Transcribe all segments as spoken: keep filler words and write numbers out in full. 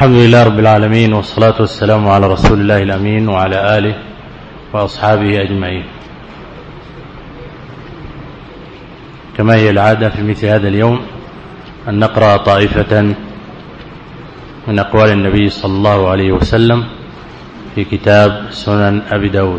الحمد لله رب العالمين، والصلاة والسلام على رسول الله الأمين وعلى آله وأصحابه أجمعين. كما هي العادة في مثل هذا اليوم أن نقرأ طائفة من أقوال النبي صلى الله عليه وسلم في كتاب سنن أبي داود.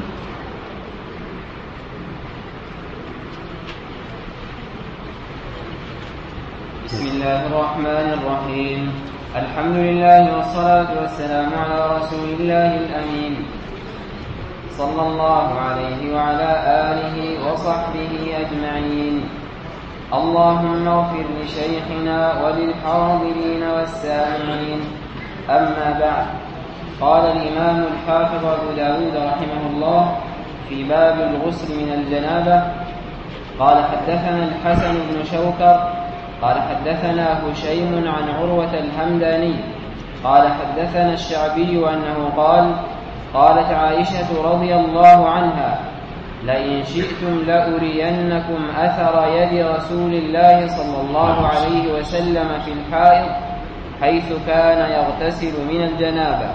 بسم الله الرحمن الرحيم. الحمد لله والصلاة والسلام على رسول الله الأمين صلى الله عليه وعلى آله وصحبه أجمعين. اللهم اغفر لشيخنا وللحاضرين والسامعين. أما بعد، قال الإمام الحافظ أبو داود رحمه الله في باب الغسل من الجنابة: قال حدثنا الحسن بن شوكر قال حدثنا هشيم عن عروة الهمداني قال حدثنا الشعبي أنه قال: قالت عائشة رضي الله عنها: لئن شئتم لأرينكم أثر يد رسول الله صلى الله عليه وسلم في الحائض حيث كان يغتسل من الجنابة.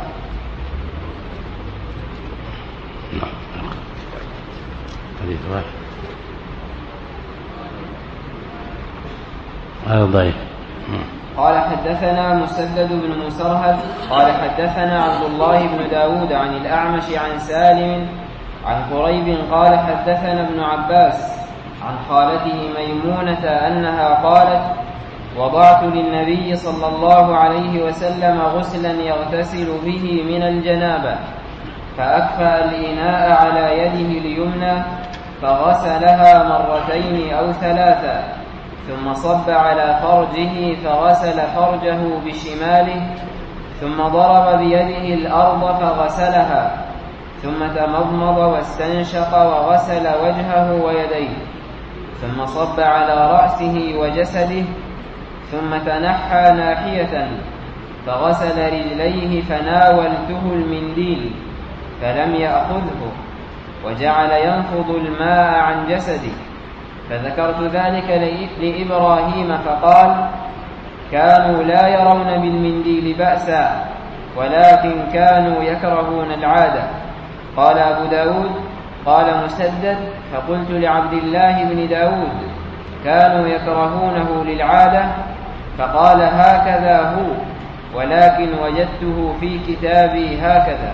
قال حدثنا مسدد بن مسرهد قال حدثنا عبد الله بن داود عن الأعمش عن سالم عن قريب قال حدثنا ابن عباس عن خالته ميمونة أنها قالت: وضعت للنبي صلى الله عليه وسلم غسلا يغتسل به من الجنابة، فأكفأ الإناء على يده اليمنى فغسلها مرتين أو ثلاثا، ثم صب على فرجه فغسل فرجه بشماله، ثم ضرب بيده الأرض فغسلها، ثم تمضمض واستنشق وغسل وجهه ويديه، ثم صب على رأسه وجسده، ثم تنحى ناحية فغسل رجليه، فناولته المنديل فلم يأخذه، وجعل ينفض الماء عن جسده، فذكرت ذلك لإبراهيم فقال: كانوا لا يرون بالمنديل بأسا، ولكن كانوا يكرهون العادة. قال أبو داود: قال مسدد: فقلت لعبد الله بن داود: كانوا يكرهونه للعادة؟ فقال: هكذا هو، ولكن وجدته في كتابي هكذا.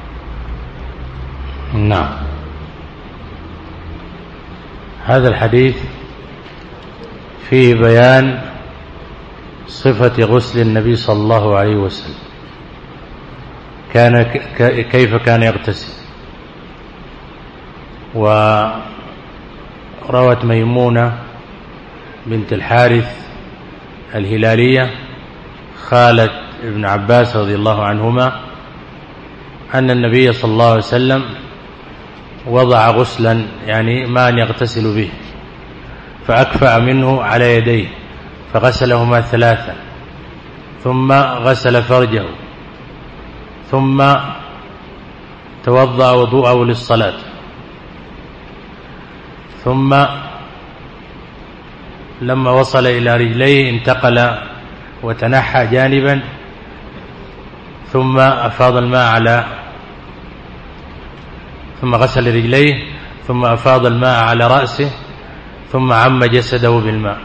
نعم. هذا الحديث فيه بيان صفة غسل النبي صلى الله عليه وسلم، كان كيف كان يغتسل. وروت ميمونة بنت الحارث الهلالية خالة ابن عباس رضي الله عنهما أن النبي صلى الله عليه وسلم وضع غسلا، يعني ماء يغتسل به، فأكفأ منه على يديه فغسلهما ثلاثا، ثم غسل فرجه، ثم توضأ وضوءه للصلاة، ثم لما وصل إلى رجليه انتقل وتنحى جانبا، ثم أفاض الماء على ثم غسل رجليه، ثم أفاض الماء على رأسه، ثم عم جسده بالماء.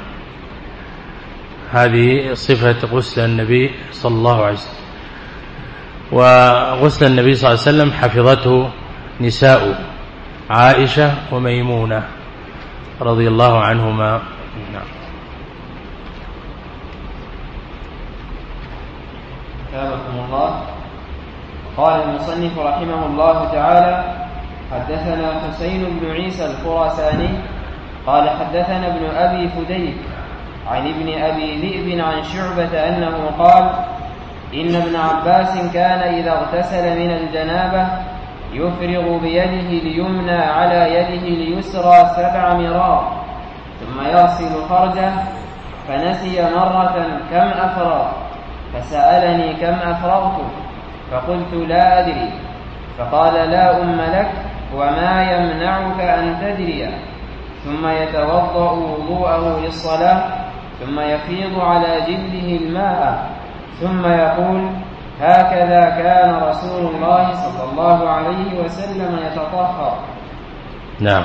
هذه صفة غسل النبي صلى الله عليه وسلم. وغسل النبي صلى الله عليه وسلم حفظته نساء عائشة وميمونة رضي الله عنهما. أثابكم الله. قال المصنف رحمه الله تعالى: حدثنا حسين بن عيسى الخراساني قال حدثنا ابن أبي فديك عن ابن أبي ذئب عن شعبة أنه قال: إن ابن عباس كان إذا اغتسل من الجنابة يفرغ بيده اليمنى على يده اليسرى سبع مرار، ثم يغسل فرجه، فنسي مرة كم أفرغ، فسألني كم أفرغت، فقلت لا أدري، فقال: لا أم لك، وما يمنعك أن تدري. ثم يتوضأ وضوءه للصلاة، ثم يفيض على جلده الماء، ثم يقول: هكذا كان رسول الله صلى الله عليه وسلم يتطهر. نعم،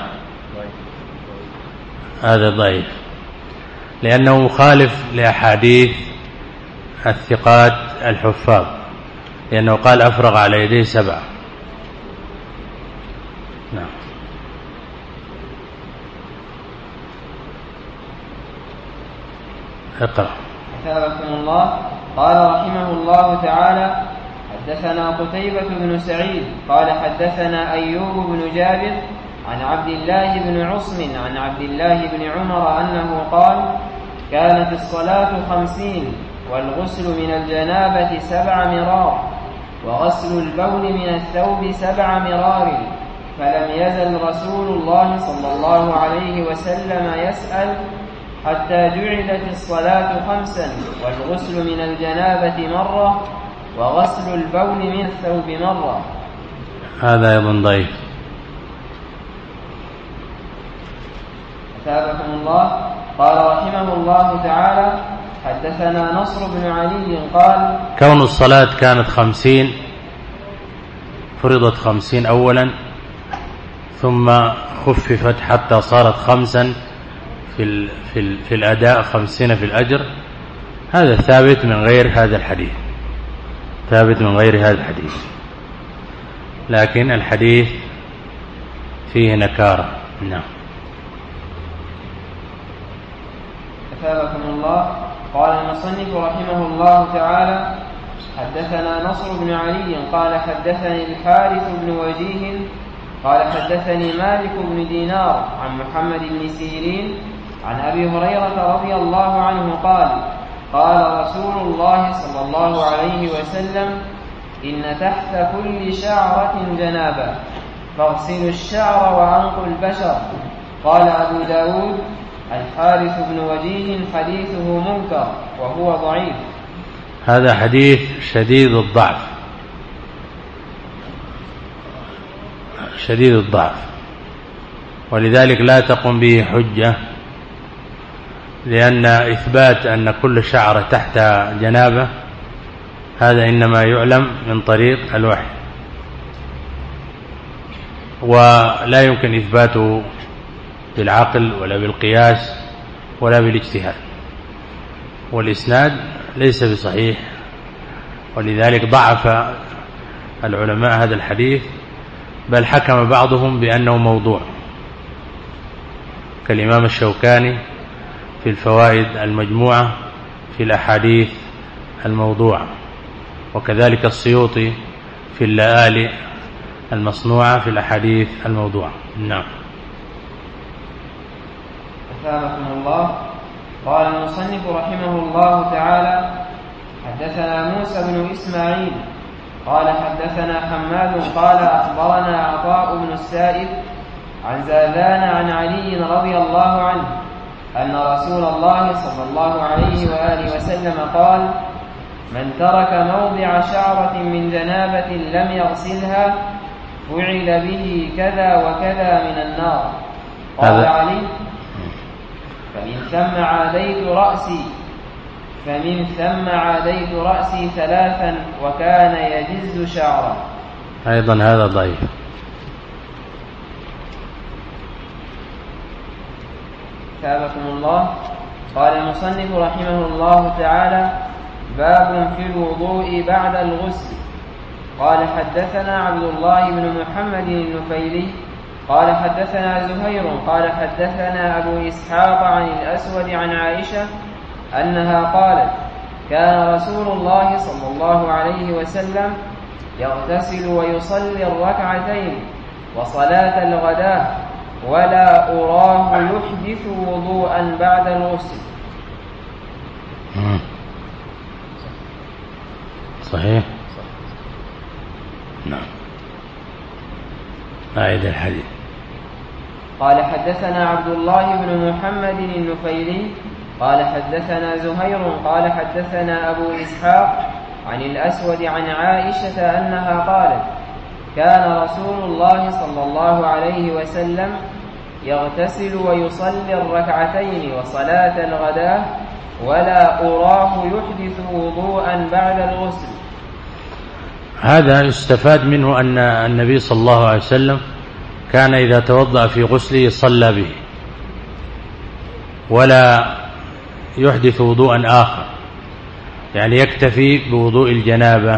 هذا ضعيف لأنه مخالف لأحاديث الثقات الحفاظ، لأنه قال أفرغ على يديه سبعة. نعم. اقرأ. أثابكم الله. قال رحمه الله تعالى: حدثنا قتيبة بن سعيد قال حدثنا أيوب بن جابر عن عبد الله بن عصم عن عبد الله بن عمر أنه قال: كانت الصلاة خمسين والغسل من الجنابة سبع مرار وغسل البول من الثوب سبع مرار، فلم يزل رسول الله صلى الله عليه وسلم يسأل حتى جعلت الصلاة خمسا والغسل من الجنابة مرة وغسل البول من الثوب مرة. هذا أيضا ضعيف. أثابكم الله. قال رحمه الله تعالى: حدثنا نصر بن علي قال: كون الصلاة كانت خمسين، فرضت خمسين أولا ثم خففت حتى صارت خمسا في, ال في, ال في الأداء، خمسين في الأجر. هذا ثابت من غير هذا الحديث، ثابت من غير هذا الحديث، لكن الحديث فيه نكارة. نعم. أثابكم الله. قال المصنف رحمه الله تعالى: حدثنا نصر بن علي قال حدثني الحارث بن وجيه قال حدثني مالك بن دينار عن محمد بن سيرين عن أبي هريرة رضي الله عنه قال: قال رسول الله صلى الله عليه وسلم: إن تحت كل شعرة جنابة فاغسلوا الشعر وأنقوا البشر. قال أبو داود: الحارث بن وجيه حديثه منكر وهو ضعيف. هذا حديث شديد الضعف، شديد الضعف، ولذلك لا تقوم به حجة، لأن إثبات أن كل شعرة تحت جنابة هذا إنما يعلم من طريق الوحي، ولا يمكن إثباته بالعقل ولا بالقياس ولا بالاجتهاد، والإسناد ليس بصحيح، ولذلك ضعف العلماء هذا الحديث، بل حكم بعضهم بأنه موضوع، كالإمام الشوكاني في الفوائد المجموعة في الأحاديث الموضوعة، وكذلك السيوطي في اللآلئ المصنوعة في الأحاديث الموضوعة. نعم. أثابكم الله. قال المصنف رحمه الله تعالى: حدثنا موسى بن إسماعيل قال حدثنا حماد قال أخبرنا عطاء بن السائب عن زاذان عن علي رضي الله عنه أن رسول الله صلى الله عليه وآله وسلم قال: من ترك موضع شعرة من جنابة لم يغسلها فعل به كذا وكذا من النار. قال علي: فمن ثم عاديت رأسي فمن ثم عاديت رأسي ثلاثا وكان يجز شعره. أيضا هذا ضعيف. ثابكم الله. قال المصنف رحمه الله تعالى: باب في الوضوء بعد الغسل. قال حدثنا عبد الله بن محمد النفيلي قال حدثنا زهير قال حدثنا أبو إسحاق عن الأسود عن عائشة أنها قالت: كان رسول الله صلى الله عليه وسلم يغتسل ويصلي الركعتين وصلاة الغداة ولا أراه يحدث وضوءا بعد الغسل. صحيح. نعم. أعيد الحديث. قال حدثنا عبد الله بن محمد النفيلي قال حدثنا زهير قال حدثنا أبو إسحاق عن الأسود عن عائشة أنها قالت: كان رسول الله صلى الله عليه وسلم يغتسل ويصلي الركعتين وصلاة الغداة ولا أراه يحدث وضوءا بعد الغسل. هذا يستفاد منه أن النبي صلى الله عليه وسلم كان إذا توضأ في غسله صلى به ولا يحدث وضوءا آخر، يعني يكتفي بوضوء الجنابة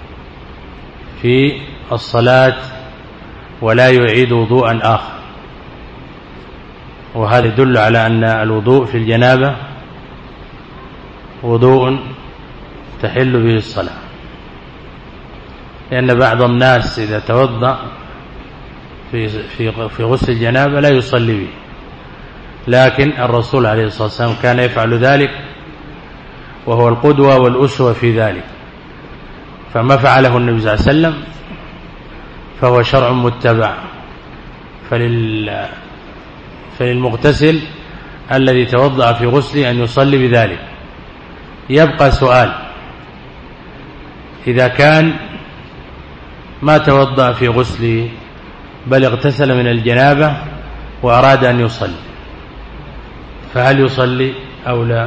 في الصلاة ولا يعيد وضوءا آخر. وهذا يدل على أن الوضوء في الجنابة وضوء تحل به الصلاة، لأن بعض الناس إذا توضأ في في في غسل الجنابة لا يصلي به، لكن الرسول عليه الصلاة والسلام كان يفعل ذلك وهو القدوة والأسوة في ذلك، فما فعله النبي صلى الله عليه وسلم فهو شرع متبع. فلل فللمغتسل الذي توضأ في غسله أن يصلي بذلك. يبقى سؤال: إذا كان ما توضأ في غسله بل اغتسل من الجنابة وأراد أن يصلي، فهل يصلي أو لا؟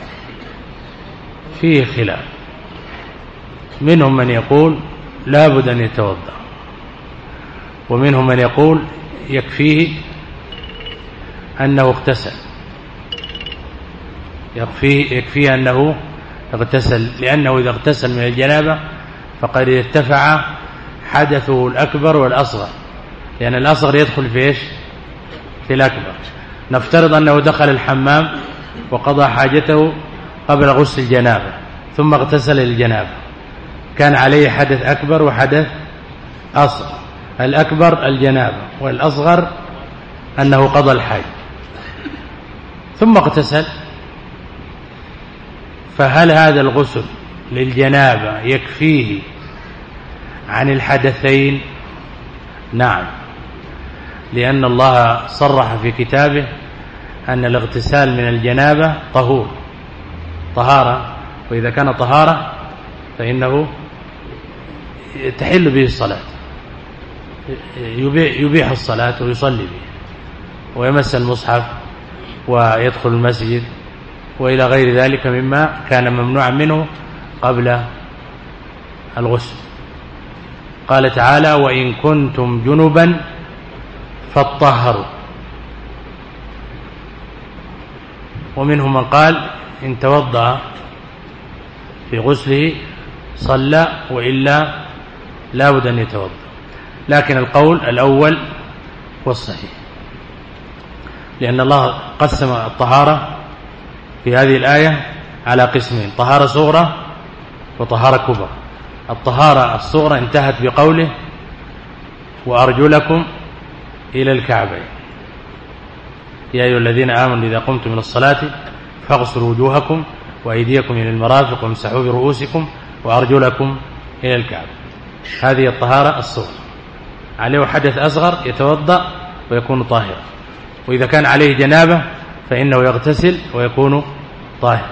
فيه خلاف، منهم من يقول لا بد أن يتوضأ، ومنهم من يقول يكفيه أنه اغتسل، يكفيه, يكفيه أنه اغتسل، لأنه إذا اغتسل من الجنابة فقد ارتفع حدثه الأكبر والأصغر، لأن الأصغر يدخل في إيش؟ في الأكبر. نفترض أنه دخل الحمام وقضى حاجته قبل غسل الجنابة ثم اغتسل للجنابة، كان عليه حدث أكبر وحدث أصغر. الأكبر الجنابة والأصغر أنه قضى الحاجة ثم اغتسل، فهل هذا الغسل للجنابة يكفيه عن الحدثين؟ نعم، لأن الله صرح في كتابه أن الاغتسال من الجنابة طهور طهارة، وإذا كان طهارة فإنه تحل به الصلاة، يبيح الصلاة ويصلي به ويمس المصحف ويدخل المسجد وإلى غير ذلك مما كان ممنوعا منه قبل الغسل. قال تعالى: وإن كنتم جنبا فاطهروا. ومنهم من قال إن توضأ في غسله صلى وإلا لا بد أن يتوضأ، لكن القول الأول هو الصحيح، لأن الله قسم الطهارة في هذه الآية على قسمين: طهارة صغرى وطهارة كبرى. الطهارة الصغرى انتهت بقوله: وأرجلكم إلى الكعبين، يا أيها الذين آمنوا إذا قمتم من الصلاة فاغسلوا وجوهكم وأيديكم إلى المرافق وامسحوا برؤوسكم وأرجلكم إلى الكعبة. هذه الطهارة الصغرى. عليه حدث أصغر يتوضأ ويكون طاهرا، وإذا كان عليه جنابة فإنه يغتسل ويكون طاهرا.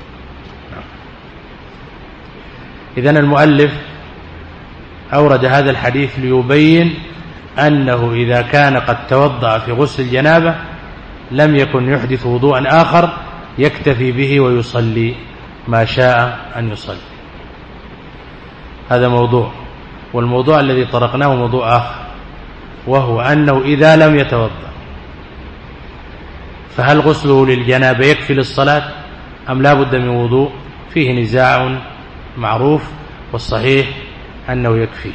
إذن المؤلف أورد هذا الحديث ليبين أنه إذا كان قد توضأ في غسل الجنابة لم يكن يحدث وضوءا آخر، يكتفي به ويصلي ما شاء أن يصلي. هذا موضوع. والموضوع الذي طرقناه موضوع آخر، وهو أنه إذا لم يتوضأ فهل غسله للجنابة يكفي للصلاة أم لا بد من وضوء؟ فيه نزاع معروف، والصحيح أنه يكفي.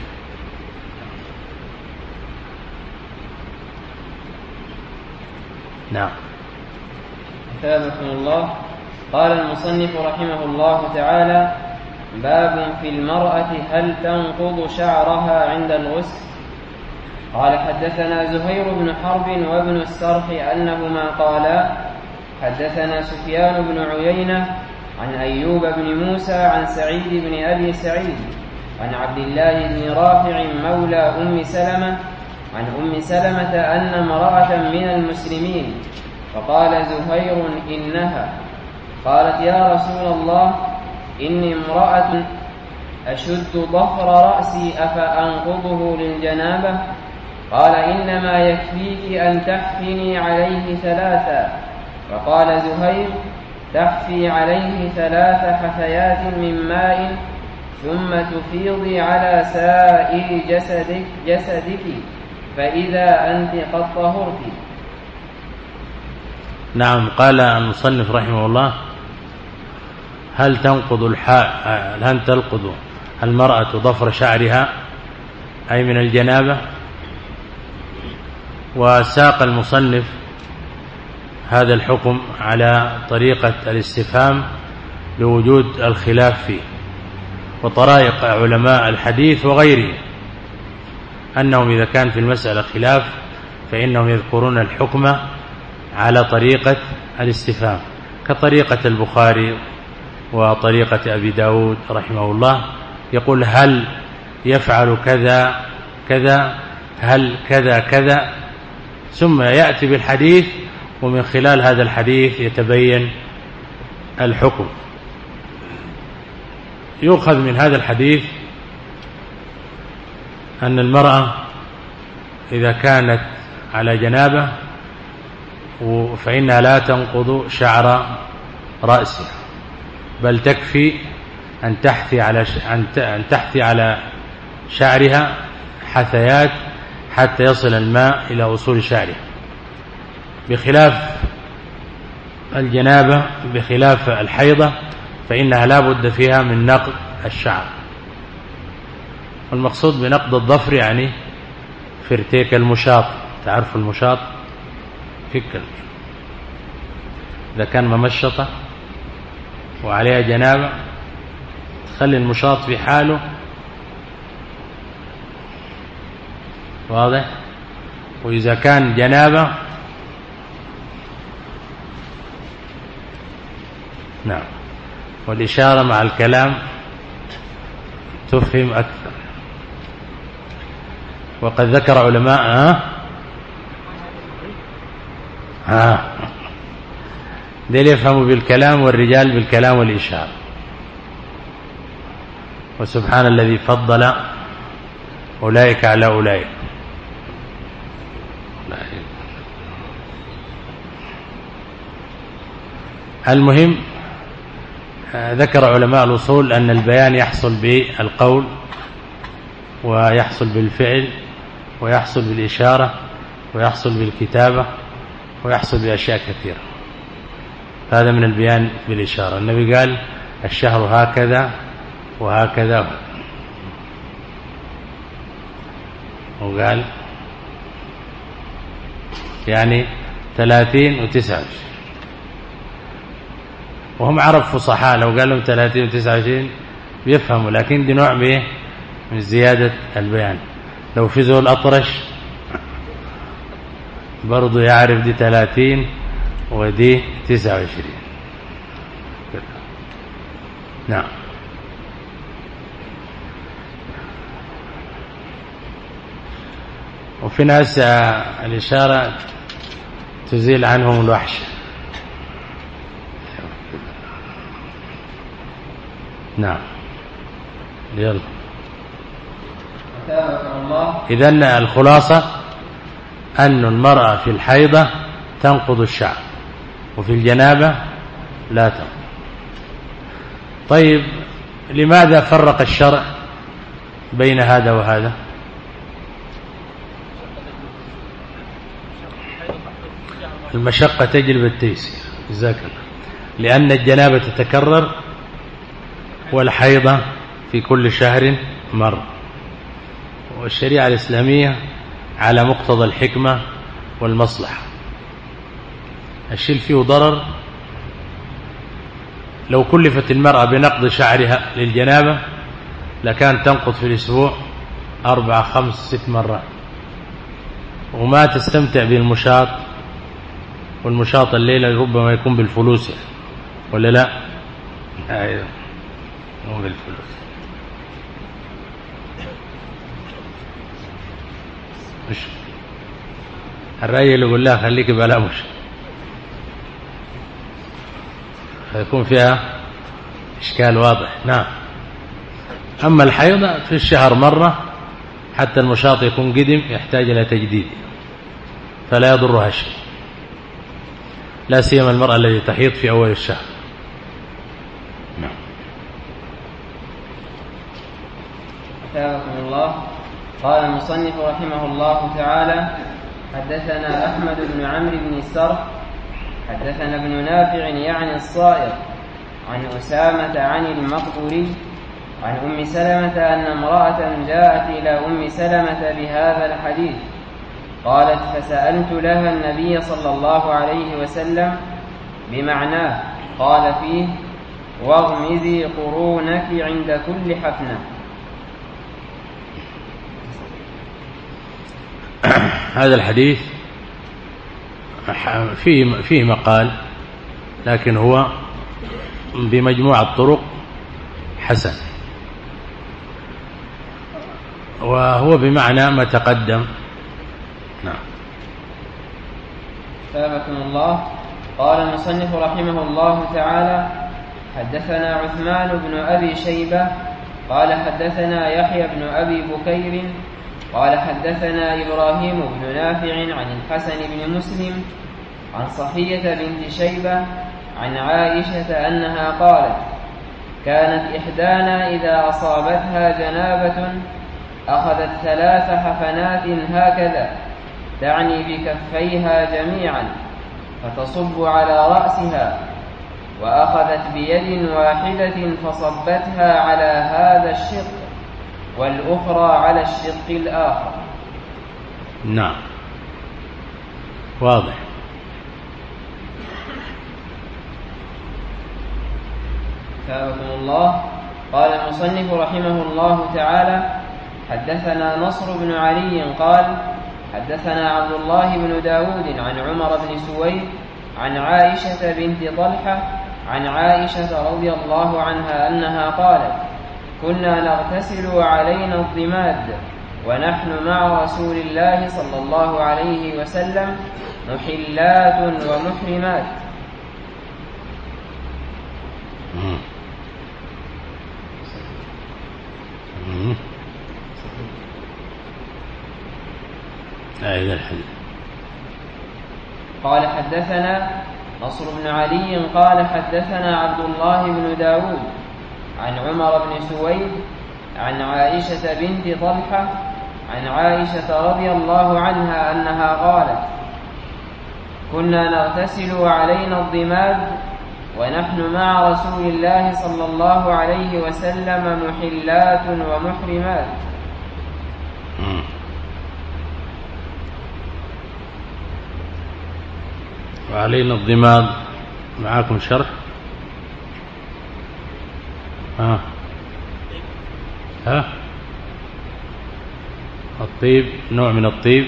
نعم. أثابكم الله. قال المصنف رحمه الله تعالى: باب في المرأة هل تنقض شعرها عند الغسل. قال: حدثنا زهير بن حرب وابن السرح أنهما قالا: حدثنا سفيان بن عيينة عن أيوب بن موسى عن سعيد بن أبي سعيد عن عبد الله بن رافع مولى أم سلمة عن أم سلمة أن امرأة من المسلمين، فقال زهير: إنها قالت: يا رسول الله، إني امرأة أشد ضفر رأسي أفأنقضه للجنابة؟ قال: إنما يكفيك أن تحفني عليه ثلاثا. فقال زهير: تحفي عليه ثلاث حثيات من ماء ثم تفيضي على سائر جسدك, جسدك فإذا أنت قد طهرت. نعم. قال المصنف رحمه الله: هل تنقض الحاء هل تنقض المرأة ضفر شعرها أي من الجنابة؟ وساق المصنف هذا الحكم على طريقة الاستفهام لوجود الخلاف فيه، وطرائق علماء الحديث وغيره أنهم إذا كان في المسألة خلاف فإنهم يذكرون الحكم على طريقة الاستفهام، كطريقة البخاري وطريقة أبي داود رحمه الله، يقول: هل يفعل كذا كذا، هل كذا كذا، ثم يأتي بالحديث، ومن خلال هذا الحديث يتبين الحكم. يؤخذ من هذا الحديث أن المرأة إذا كانت على جنابة فإنها لا تنقض شعر رأسها، بل تكفي أن تحثي على أن تحثي على شعرها حثيات حتى يصل الماء إلى أصول شعرها، بخلاف الجنابة بخلاف الحيضة فإنها لا بد فيها من نقض الشعر. والمقصود بنقض الظفر يعني فرتيك المشاط، تعرف المشاط، فكر إذا كان ممشطة وعليها جنابة تخلي المشاط في حاله، واضح؟ وإذا كان جنابة نعم، والإشارة مع الكلام تفهم أكثر. وقد ذكر علماء ها ها ديل يفهموا بالكلام والرجال بالكلام والإشارة. وسبحان الذي فضل أولئك على أولئك. المهم ذكر علماء الأصول أن البيان يحصل بالقول ويحصل بالفعل ويحصل بالإشارة ويحصل بالكتابة ويحصل بأشياء كثيرة. هذا من البيان بالإشارة. النبي قال: الشهر هكذا وهكذا، وقال يعني ثلاثين وتسعة وعشرين، وهم عرب فصحاء، لو قال لهم ثلاثين وتسعة وعشرين بيفهموا، لكن دي نوع من من زيادة البيان. لو في ذو الأطرش برضو يعرف دي ثلاثين ودي تسعة وعشرين. نعم. وفي ناس الإشارة تزيل عنهم الوحش. نعم. يلا. إذن الخلاصة أن المرأة في الحيضة تنقض الشعر، وفي الجنابة لا تنقض. طيب، لماذا فرق الشرع بين هذا وهذا؟ المشقة تجلب التيسير، جزاك الله. لأن الجنابة تتكرر والحيضة في كل شهر مرة، والشريعة الإسلامية على مقتضى الحكمة والمصلحة. الشيء فيه ضرر، لو كلفت المرأة بنقض شعرها للجنابة لكان تنقض في الأسبوع أربع خمس ست مرات، وما تستمتع بالمشاط، والمشاط الليلة ربما يكون بالفلوس، ولا لا؟ أيوه، مو بالفلوس. مش الرأي اللي يقول لها خليك بلا مش فيكون فيها إشكال واضح. نعم. أما الحيضة في الشهر مرة، حتى المشاط يكون قدم يحتاج إلى تجديد، فلا يضرها شيء، لا سيما المرأة التي تحيض في أول الشهر. نعم. أثابكم الله. قال المصنف رحمه الله تعالى: حدثنا أحمد بن عمرو بن السرح حدثنا ابن نافع يعني الصائغ عن أسامة عن المقبوري عن أم سلمة أن امرأة جاءت إلى أم سلمة بهذا الحديث قالت: فسألت لها النبي صلى الله عليه وسلم بمعناه، قال فيه: واغمزي قرونك عند كل حفنة. هذا الحديث فيه فيه مقال، لكن هو بمجموع الطرق حسن، وهو بمعنى ما تقدم. نعم. أثابكم الله. قال المصنف رحمه الله تعالى: حدثنا عثمان بن أبي شيبة قال حدثنا يحيى بن أبي بكير قال حدثنا إبراهيم بن نافع عن الحسن بن مسلم عن صفية بنت شيبة عن عائشة أنها قالت: كانت إحدانا إذا أصابتها جنابة أخذت ثلاث حفنات هكذا، تعني بكفيها جميعا، فتصب على رأسها، وأخذت بيد واحدة فصبتها على هذا الشق والأخرى على الشق الآخر. نعم، واضح. أثابكم الله. قال المصنف رحمه الله تعالى: حدثنا نصر بن علي قال حدثنا عبد الله بن داود عن عمر بن سويد عن عائشة بنت طلحة عن عائشة رضي الله عنها أنها قالت: كنا نغتسل وعلينا الضماد ونحن مع رسول الله صلى الله عليه وسلم محلات ومحرمات. أيضا الحديث. قال حدثنا نصر بن علي قال حدثنا عبد الله بن داود عن عمر بن سويد عن عائشة بنت طلحة عن عائشة رضي الله عنها أنها قالت: كنا نغتسل وعلينا الضماد ونحن مع رسول الله صلى الله عليه وسلم محلات ومحرمات. وعلينا الضماد. معاكم شرح؟ ها ها الطيب نوع من الطيب.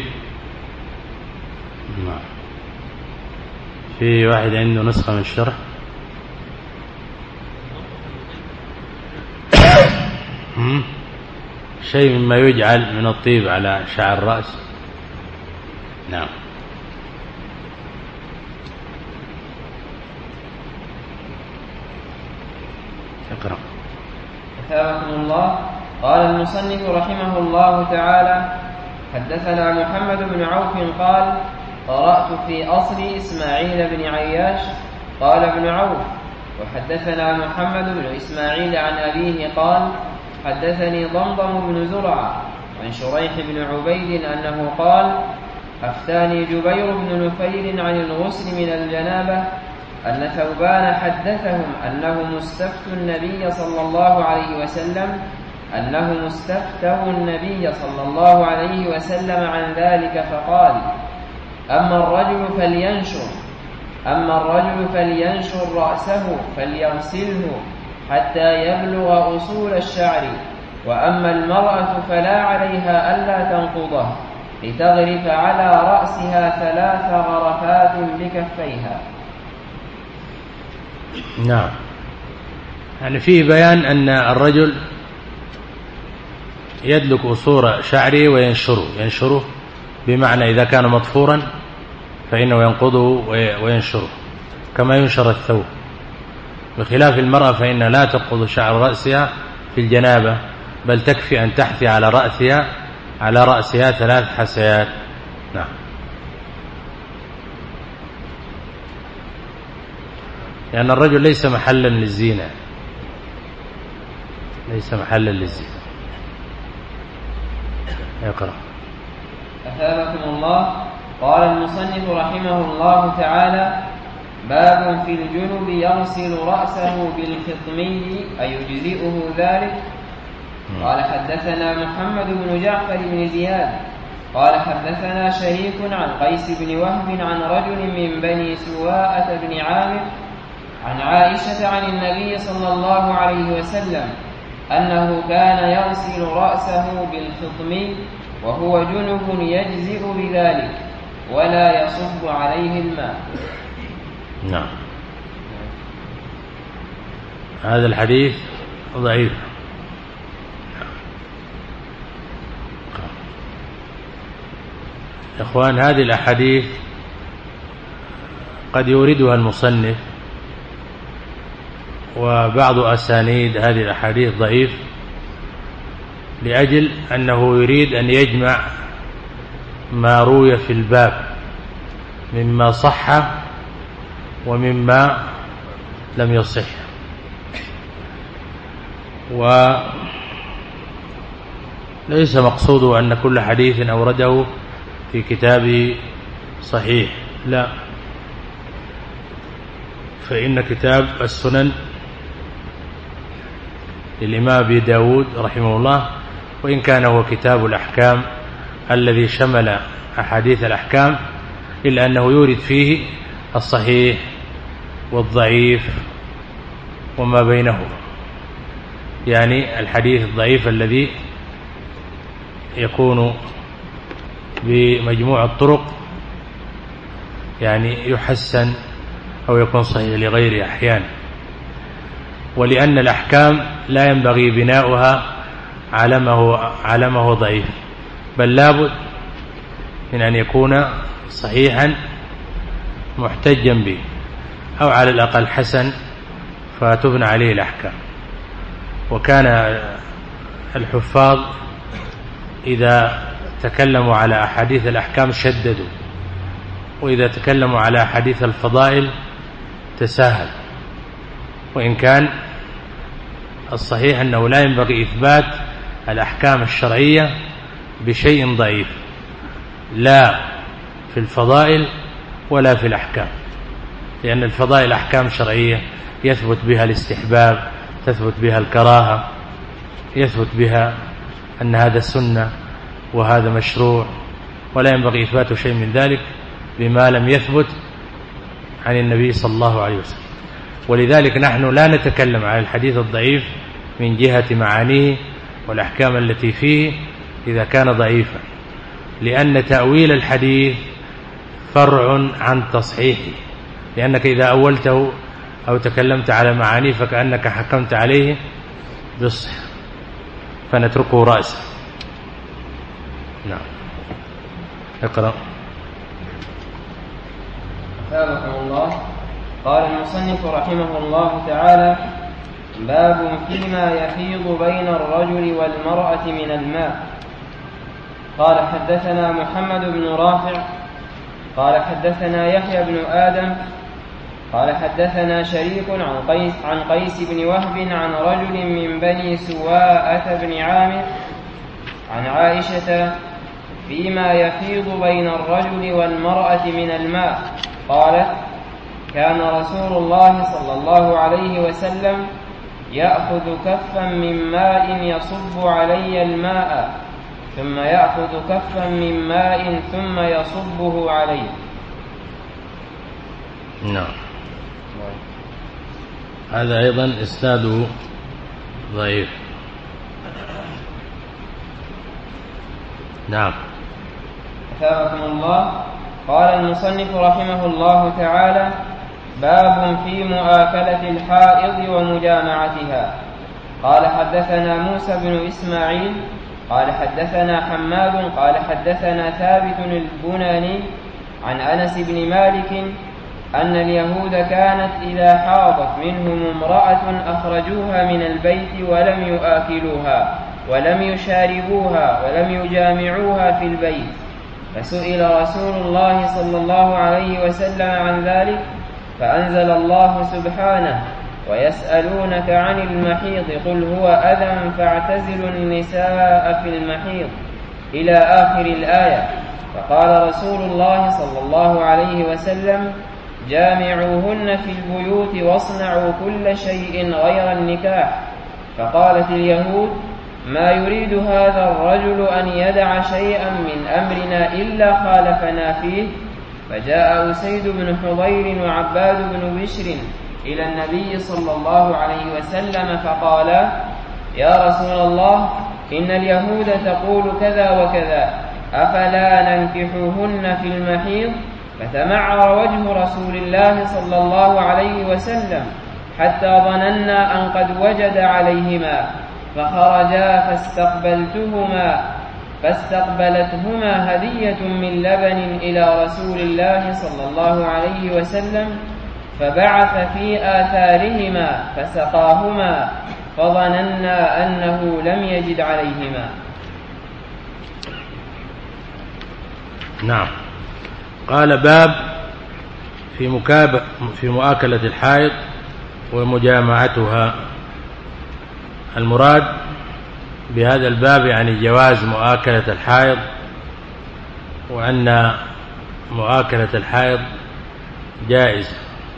نعم. في واحد عنده نسخة من الشرح؟ شيء مما يجعل من الطيب على شعر الرأس. نعم. اقرأ. أثابكم الله. قال المصنف رحمه الله تعالى: حدثنا محمد بن عوف قال: قرأت في أصل إسماعيل بن عياش. قال ابن عوف: وحدثنا محمد بن إسماعيل عن أبيه قال: حدثني ضمضم بن زرعة عن شريح بن عبيد أنه قال: أفتاني جبير بن نفير عن الغسل من الجنابة أن ثوبان حدثهم أنهم استفتوا النبي صلى الله عليه وسلم أنهم استفتوا النبي صلى الله عليه وسلم عن ذلك فقال: أما الرجل فلينشر أما الرجل فلينشر رأسه فليغسله حتى يبلغ أصول الشعر، وأما المرأة فلا عليها ألا تنقضه لتغرف على رأسها ثلاث غرفات بكفيها. نعم. يعني فيه بيان أن الرجل يدلك أصول شعره وينشره ينشره بمعنى إذا كان مضفورا فإنه ينقضه وينشره كما ينشر الثوب، بخلاف المرأة فإنها لا تنقض شعر رأسها في الجنابة، بل تكفي أن تحثي على رأسها على رأسها ثلاث حسيات. نعم. لأن يعني الرجل ليس محلا للزينة ليس محلا للزينة اقرأ. أثابكم الله. قال المصنف رحمه الله تعالى: باب في الجنب يغسل رأسه بالخطمي أيجزئه ذلك؟ قال حدثنا محمد بن جعفر بن زياد قال حدثنا شريك عن قيس بن وهب عن رجل من بني سواءة بن عامر عن عائشة عن النبي صلى الله عليه وسلم أنه كان يغسل رأسه بالخطمي وهو جنب يجزئ بذلك ولا يصب عليه الماء. نعم. هذا الحديث ضعيف. إخوان، هذه الأحاديث قد يوردها المصنف، وبعض أسانيد هذه الأحاديث ضعيف لأجل أنه يريد أن يجمع ما روي في الباب مما صح ومما لم يصح. وليس مقصوده أن كل حديث أورده في كتابه صحيح، لا، فإن كتاب السنن للإمام أبي داود رحمه الله، وإن كان هو كتاب الأحكام الذي شمل أحاديث الأحكام، إلا أنه يورد فيه الصحيح والضعيف وما بينهما، يعني الحديث الضعيف الذي يكون بمجموع الطرق يعني يحسن أو يكون صحيح لغير أحيان. ولأن الأحكام لا ينبغي بناؤها على ما هو, على ما هو ضعيف، بل لابد من أن يكون صحيحا محتجا به، أو على الأقل حسن فتبنى عليه الأحكام. وكان الحفاظ إذا تكلموا على أحاديث الأحكام شددوا، وإذا تكلموا على أحاديث الفضائل تساهل. وإن كان الصحيح أنه لا ينبغي إثبات الأحكام الشرعية بشيء ضعيف، لا في الفضائل ولا في الأحكام، لأن الفضائل أحكام شرعية يثبت بها الاستحباب، تثبت بها الكراهة، يثبت بها أن هذا سنة وهذا مشروع، ولا ينبغي إثبات شيء من ذلك بما لم يثبت عن النبي صلى الله عليه وسلم. ولذلك نحن لا نتكلم عن الحديث الضعيف من جهة معانيه والأحكام التي فيه إذا كان ضعيفا، لأن تأويل الحديث فرع عن تصحيحه، لأنك إذا أولته أو تكلمت على معانيه فكأنك حكمت عليه بالصحة، فنتركه رأسا. نعم. اقرأ. أثابكم الله. قال المصنف رحمه الله تعالى: باب فيما يحيض بين الرجل والمرأة من الماء. قال حدثنا محمد بن رافع قال حدثنا يحيى بن آدم قال حدثنا شريك عن قيس, عن قيس بن وهب عن رجل من بني سواءة بن عامر عن عائشة فيما يحيض بين الرجل والمرأة من الماء قالت: كان رسول الله صلى الله عليه وسلم يأخذ كفا من ماء يصب علي الماء ثم يأخذ كفا من ماء ثم يصبه علي. نعم. هذا أيضا إسناده ضعيف. نعم. أثابكم الله. قال المصنف رحمه الله تعالى: باب في مؤاكلة الحائض ومجامعتها. قال حدثنا موسى بن إسماعيل قال حدثنا حماد قال حدثنا ثابت البناني عن أنس بن مالك أن اليهود كانت إذا حاضت منهم امرأة أخرجوها من البيت ولم يؤاكلوها ولم يشاربوها ولم يجامعوها في البيت، فسئل رسول الله صلى الله عليه وسلم عن ذلك فأنزل الله سبحانه: ويسألونك عن المحيض قل هو أذى فاعتزلوا النساء في المحيض إلى آخر الآية. فقال رسول الله صلى الله عليه وسلم: جامعوهن في البيوت واصنعوا كل شيء غير النكاح. فقالت اليهود: ما يريد هذا الرجل أن يدع شيئا من أمرنا إلا خالفنا فيه. فجاء أسيد بن حضير وعباد بن بشر إلى النبي صلى الله عليه وسلم فقالا: يا رسول الله، إن اليهود تقول كذا وكذا، أفلا ننكحهن في المحيض؟ فتمعر وجه رسول الله صلى الله عليه وسلم حتى ظننا أن قد وجد عليهما، فخرجا فاستقبلتهما فاستقبلتهما هدية من لبن إلى رسول الله صلى الله عليه وسلم، فبعث في آثارهما فسقاهما، فظننا أنه لم يجد عليهما. نعم. قال: باب في مكاب في مؤاكلة الحائض ومجامعتها. المراد بهذا الباب يعني جواز مؤاكلة الحائض، وأن مؤاكلة الحائض جائزة.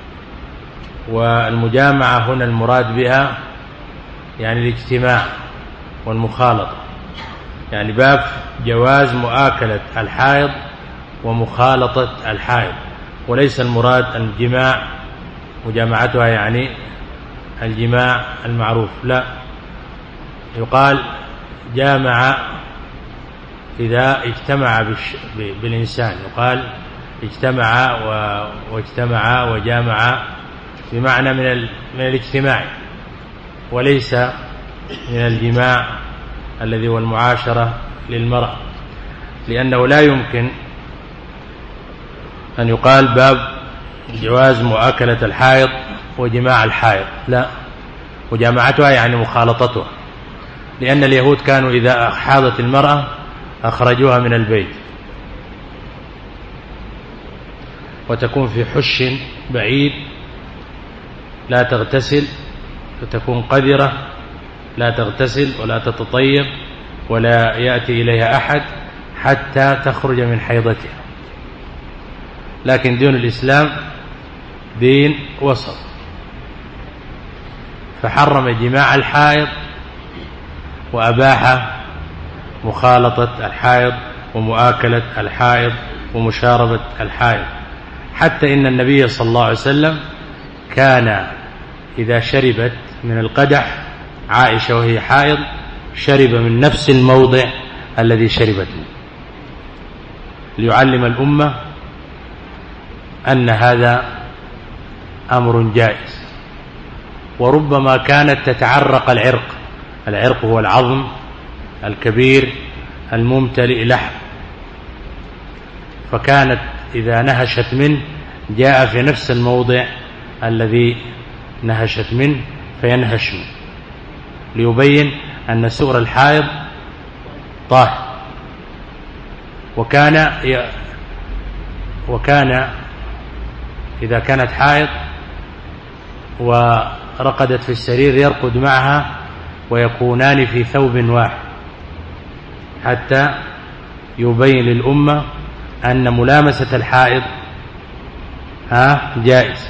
والمجامعة هنا المراد بها يعني الاجتماع والمخالطة، يعني باب جواز مؤاكلة الحائض ومخالطة الحائض، وليس المراد الجماع مجامعتها يعني الجماع المعروف، لا، يقال جامع إذا اجتمع بالإنسان، يقال اجتمع واجتمع وجامع بمعنى من من الاجتماع، وليس من الجماع الذي هو المعاشرة للمرأة، لأنه لا يمكن أن يقال باب جواز مؤاكلة الحائض وجماع الحائض، لا، مجامعتها يعني مخالطتها، لأن اليهود كانوا إذا حاضت المرأة أخرجوها من البيت وتكون في حش بعيد لا تغتسل، فتكون قذرة لا تغتسل ولا تتطيب ولا يأتي إليها أحد حتى تخرج من حيضتها. لكن دين الإسلام دين وسط، فحرم جماع الحائض وأباح مخالطة الحائض ومؤاكلة الحائض ومشاربة الحائض، حتى إن النبي صلى الله عليه وسلم كان إذا شربت من القدح عائشة وهي حائض شرب من نفس الموضع الذي شربت منه، ليعلم الأمة أن هذا أمر جائز. وربما كانت تتعرق العرق، العرق هو العظم الكبير الممتلئ لحم، فكانت إذا نهشت منه جاء في نفس الموضع الذي نهشت منه فينهش منه، ليبين أن سؤر الحائض طاهر. وكان وكان إذا كانت حائض ورقدت في السرير يرقد معها ويكونان في ثوب واحد، حتى يبين للأمة أن ملامسة الحائض ها جائز.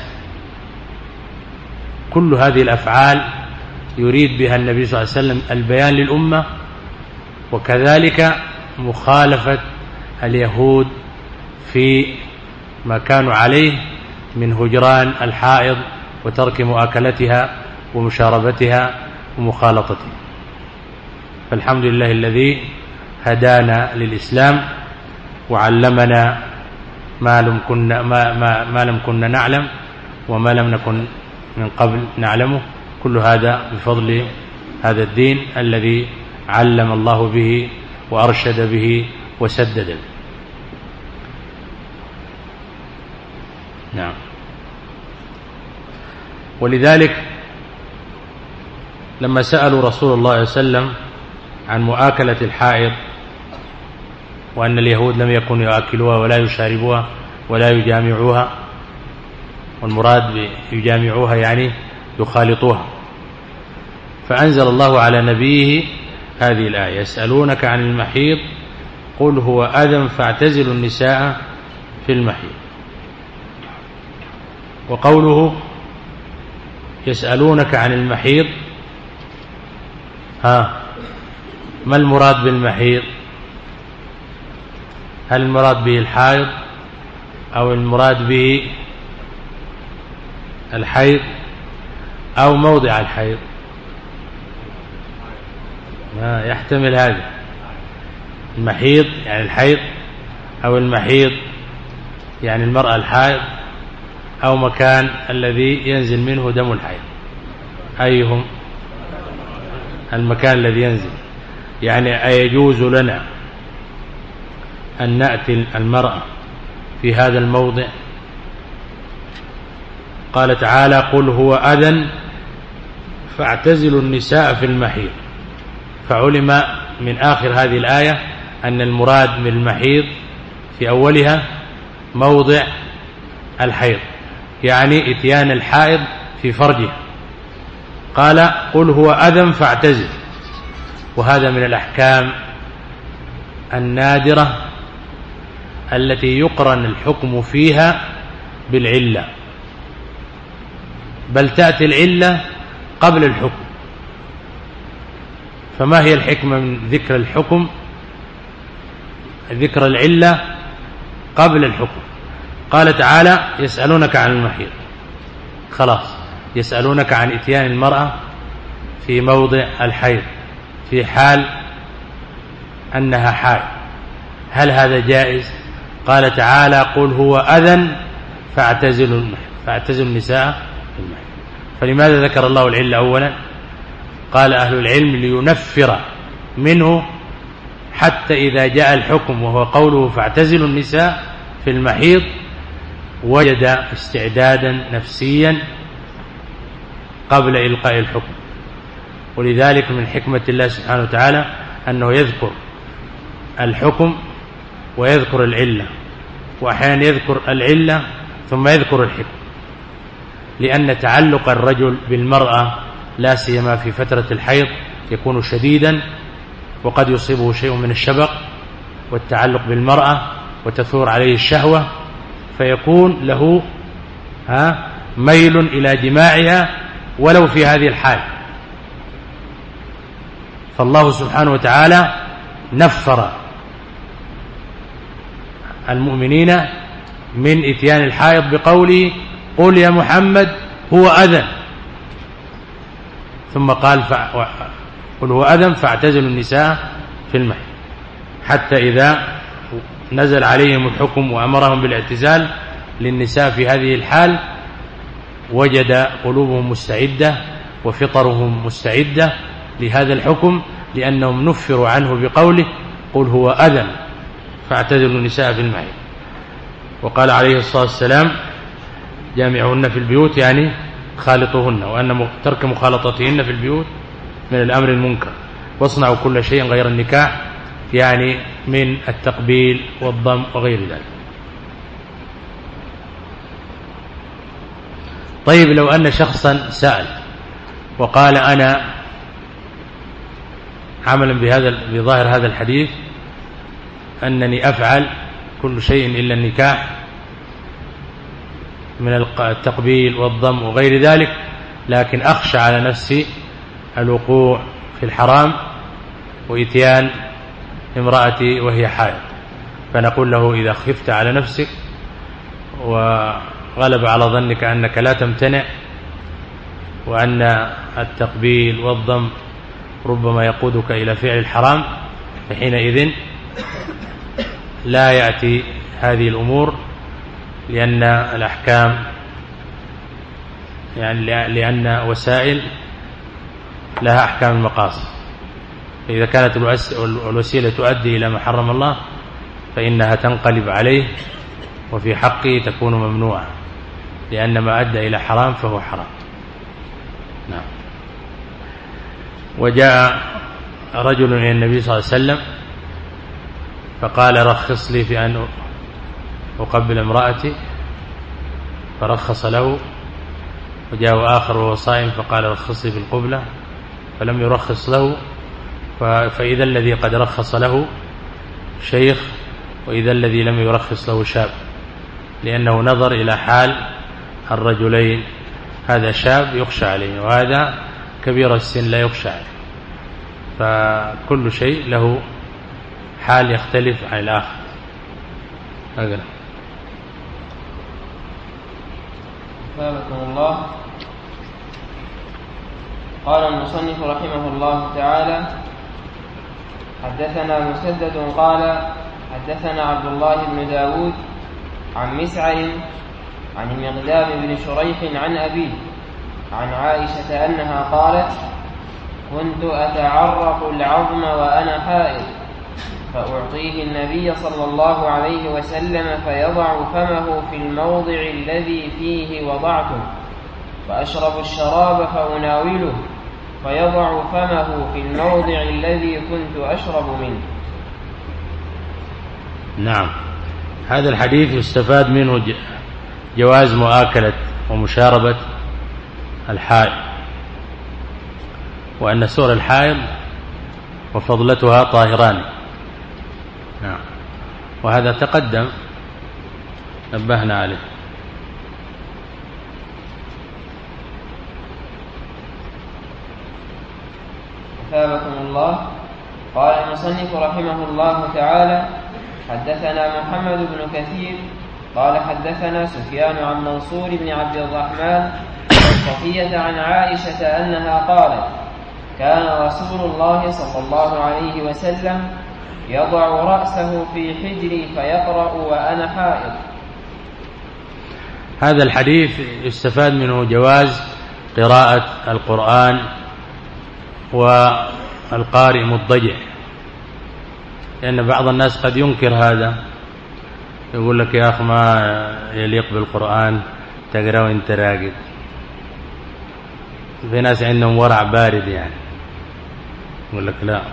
كل هذه الأفعال يريد بها النبي صلى الله عليه وسلم البيان للأمة، وكذلك مخالفة اليهود في ما كانوا عليه من هجران الحائض وترك مؤاكلتها ومشاربتها ومخالطتها. فالحمد لله الذي هدانا للإسلام وعلمنا ما لم كنا ما, ما, ما لم كنا نعلم وما لم نكن من قبل نعلمه، كل هذا بفضل هذا الدين الذي علم الله به وأرشد به وسدد به. نعم. ولذلك لما سألوا رسول الله صلى الله عليه وسلم عن مؤاكلة الحائض وأن اليهود لم يكونوا يؤكلوها ولا يشاربوها ولا يجامعوها، والمراد يجامعوها يعني يخالطوها، فأنزل الله على نبيه هذه الآية: يسألونك عن المحيض قل هو أذى فاعتزلوا النساء في المحيض. وقوله يسألونك عن المحيض، ها ما المراد بالمحيض؟ هل المراد به الحائض أو المراد به الحيض أو موضع الحيض؟ ما يحتمل هذا، المحيض يعني الحيض، أو المحيض يعني المرأة الحائض، أو مكان الذي ينزل منه دم الحيض. أيهم؟ المكان الذي ينزل. يعني أيجوز لنا أن نأتي المرأة في هذا الموضع؟ قال تعالى قل هو أذى فاعتزلوا النساء في المحيض، فعلم من آخر هذه الآية أن المراد من المحيض في أولها موضع الحيض، يعني إتيان الحائض في فرجها. قال قل هو أذى فاعتزل، وهذا من الأحكام النادرة التي يقرن الحكم فيها بالعلة، بل تأتي العلة قبل الحكم. فما هي الحكمة من ذكر الحكم؟ ذكر العلة قبل الحكم. قال تعالى يسألونك عن المحيض، خلاص يسألونك عن إتيان المرأة في موضع الحيض في حال أنها حائض، هل هذا جائز؟ قال تعالى قل هو أذى فاعتزلوا فاعتزلوا النساء في المحيض. فلماذا ذكر الله العلة أولا؟ قال أهل العلم لينفر منه حتى إذا جاء الحكم وهو قوله فاعتزلوا النساء في المحيض وجد استعدادا نفسيا قبل إلقاء الحكم. ولذلك من حكمة الله سبحانه وتعالى أنه يذكر الحكم ويذكر العلة، وأحيانا يذكر العلة ثم يذكر الحكم، لأن تعلق الرجل بالمرأة لا سيما في فترة الحيض يكون شديدا، وقد يصيبه شيء من الشبق والتعلق بالمرأة وتثور عليه الشهوة، فيكون له ها ميل إلى جماعها ولو في هذه الحال. فالله سبحانه وتعالى نفر المؤمنين من إتيان الحائض بقوله قل يا محمد هو أذى، ثم قال قل هو أذى فاعتزلوا النساء في المحيض، حتى إذا نزل عليهم الحكم وأمرهم بالاعتزال للنساء في هذه الحال وجد قلوبهم مستعدة وفطرهم مستعدة لهذا الحكم، لأنهم نفروا عنه بقوله قل هو أذى فاعتزلوا النساء في المحيض. وقال عليه الصلاة والسلام جامعهن في البيوت يعني خالطوهن، وأن ترك مخالطتهن في البيوت من الأمر المنكر، واصنعوا كل شيء غير النكاح يعني من التقبيل والضم وغير ذلك. طيب لو أن شخصا سأل وقال أنا عملا بهذا بظاهر هذا الحديث أنني أفعل كل شيء إلا النكاح من التقبيل والضم وغير ذلك، لكن أخشى على نفسي الوقوع في الحرام وإتيان امرأتي وهي حائض، فنقول له إذا خفت على نفسك وغلب على ظنك أنك لا تمتنع وأن التقبيل والضم ربما يقودك إلى فعل الحرام، فحينئذ لا يأتي هذه الأمور، لأن الأحكام يعني لأن وسائل لها أحكام المقاصد، فإذا كانت الوسيلة تؤدي إلى ما حرم الله فإنها تنقلب عليه وفي حقه تكون ممنوعة، لأن ما أدى إلى حرام فهو حرام. نعم. وجاء رجل إلى النبي صلى الله عليه وسلم فقال رخص لي في أن أقبل امرأتي، فرخص له. وجاء آخر وهو صائم فقال رخص لي في القبلة، فلم يرخص له، فإذا الذي قد رخص له شيخ وإذا الذي لم يرخص له شاب، لأنه نظر إلى حال الرجلين، هذا شاب يخشى عليه وهذا كبير السن لا يخشى عليه، فكل شيء له حال يختلف عن الآخر. أقرأ. أثابكم الله. قال المصنف رحمه الله تعالى: حدثنا مسدد قال حدثنا عبد الله بن داود عن مسعر عن المقدام بن شريح عن أبيه عن عائشة أنها قالت: كنت أتعرق العظم وأنا حائض فأعطيه النبي صلى الله عليه وسلم فيضع فمه في الموضع الذي فيه وضعته، فأشرب الشراب فأناوله فيضع فمه في الموضع الذي كنت أشرب منه. نعم، هذا الحديث يستفاد منه جواز مؤاكلة ومشاربة الحائض، وأن سور الحائض وفضلتها طاهران. نعم، وهذا تقدم نبهنا عليه. أثابكم الله. قال المصنف رحمه الله تعالى: حدثنا محمد بن كثير قال حدثنا سفيان عن منصور بن عبد الرحمن صفية عن عائشة أنها قالت: كان رسول الله صلى الله عليه وسلم يضع رأسه في حجري فيقرأ وأنا حائض. هذا الحديث يستفاد منه جواز قراءة القرآن والقارئ مضطجع، لأن بعض الناس قد ينكر هذا، يقول لك يا أخي ما يليق بالقرآن تقرأ وانت راقد. في ناس عندهم ورع بارد، يعني يقول لك لا.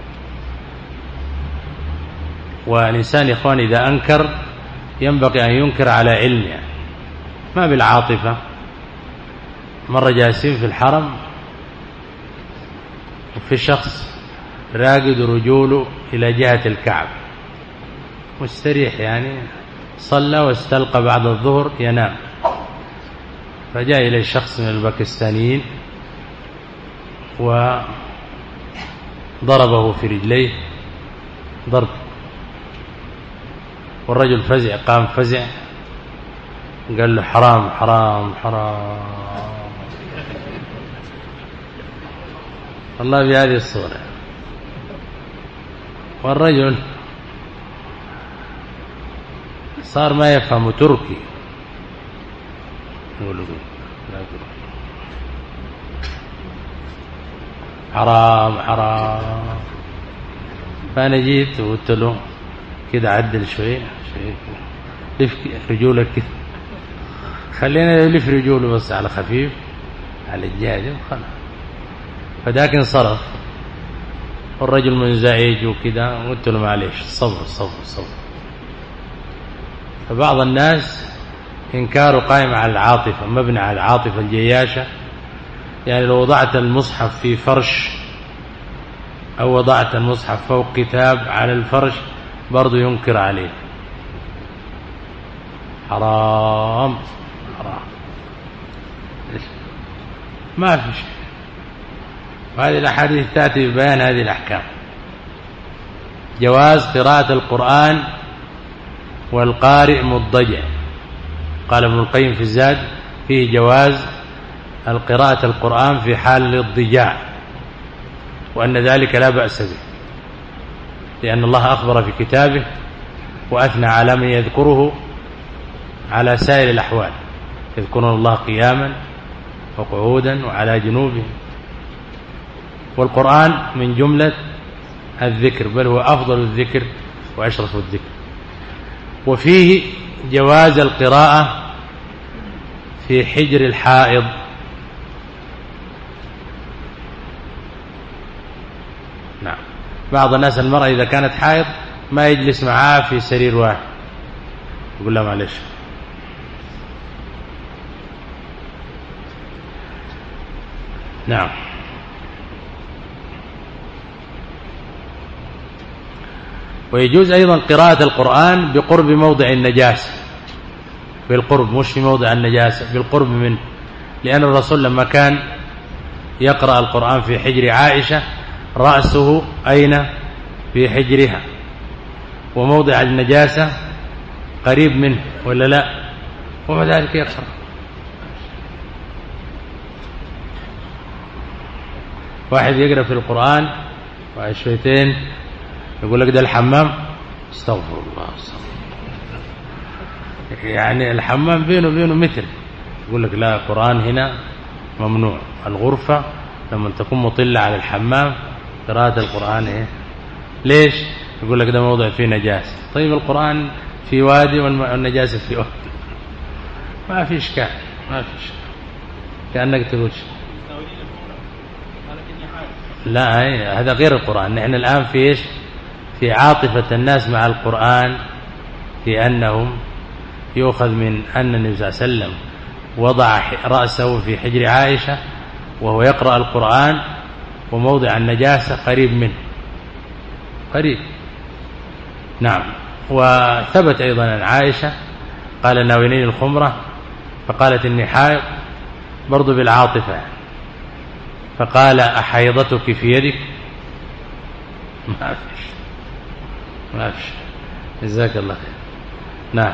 والإنسان يا إخوان إذا أنكر ينبغي أن ينكر على علم، يعني ما بالعاطفة. مرة جالسين في الحرم وفي شخص راقد رجوله إلى جهة الكعب مستريح، يعني صلى واستلقى بعد الظهر ينام، فجاء إليه شخص من الباكستانيين وضربه في رجليه ضرب، والرجل فزع، قام فزع، قال له حرام حرام حرام والله بهذه الصورة. والرجل صار ما يفهم تركي، يقول له حرام حرام. فأنا جيت وقلت له كده عدل شوية شوية، لف رجولك كده، خلينا يلف رجوله بس على خفيف على الجهة وخلاص. فذاك انصرف والرجل منزعج وكده، قلت له معليش صبر صبر صبر. فبعض الناس إنكاره قائم على العاطفة، مبني على العاطفة الجياشة، يعني لو وضعت المصحف في فرش أو وضعت المصحف فوق كتاب على الفرش برضو ينكر عليه حرام حرام، ما في شيء. وهذه الأحاديث تأتي ببيان هذه الأحكام. جواز قراءة القرآن والقارئ مضطجع. قال ابن القيم في الزاد فيه جواز القراءة القرآن في حال الاضطجاع، وأن ذلك لا بأس به، لأن الله أخبر في كتابه وأثنى على من يذكره على سائر الأحوال، يذكرون الله قياما وقعودا وعلى جنوبهم. والقرآن من جملة الذكر، بل هو أفضل الذكر وأشرف الذكر. وفيه جواز القراءة في حجر الحائض. نعم، بعض الناس المرأة إذا كانت حائض ما يجلس معها في سرير واحد، يقول لها معلش. نعم. ويجوز أيضا قراءة القرآن بقرب موضع النجاسة، بالقرب مش في موضع النجاسة، بالقرب منه، لأن الرسول لما كان يقرأ القرآن في حجر عائشة رأسه أين؟ في حجرها، وموضع النجاسة قريب منه ولا لا؟ ومع ذلك يقرأ. واحد يقرأ في القرآن وعلى شويتين يقول لك ده الحمام، استغفر الله استغفر الله. يعني الحمام بينه وبينه متر، يقول لك لا، القرآن هنا ممنوع. الغرفة لما تكون مطلة على الحمام قراءة القرآن إيه؟ ليش؟ يقول لك ده موضع فيه نجاسة. طيب القرآن في وادي والنجاسة في وادي، ما في إشكال، ما في إشكال. كأنك تقول لا، هذا غير القرآن. نحن الآن في إيش؟ في عاطفة الناس مع القرآن، في أنهم يؤخذ من أن النبي صلى الله عليه وسلم وضع رأسه في حجر عائشة وهو يقرأ القرآن وموضع النجاسة قريب منه، قريب. نعم. وثبت أيضا عن عائشة قال ناوليني الخمرة فقالت إني حائض، برضو بالعاطفة، فقال أحيضتك في يدك؟ ما فيش ما فيش. جزاك الله خير. نعم.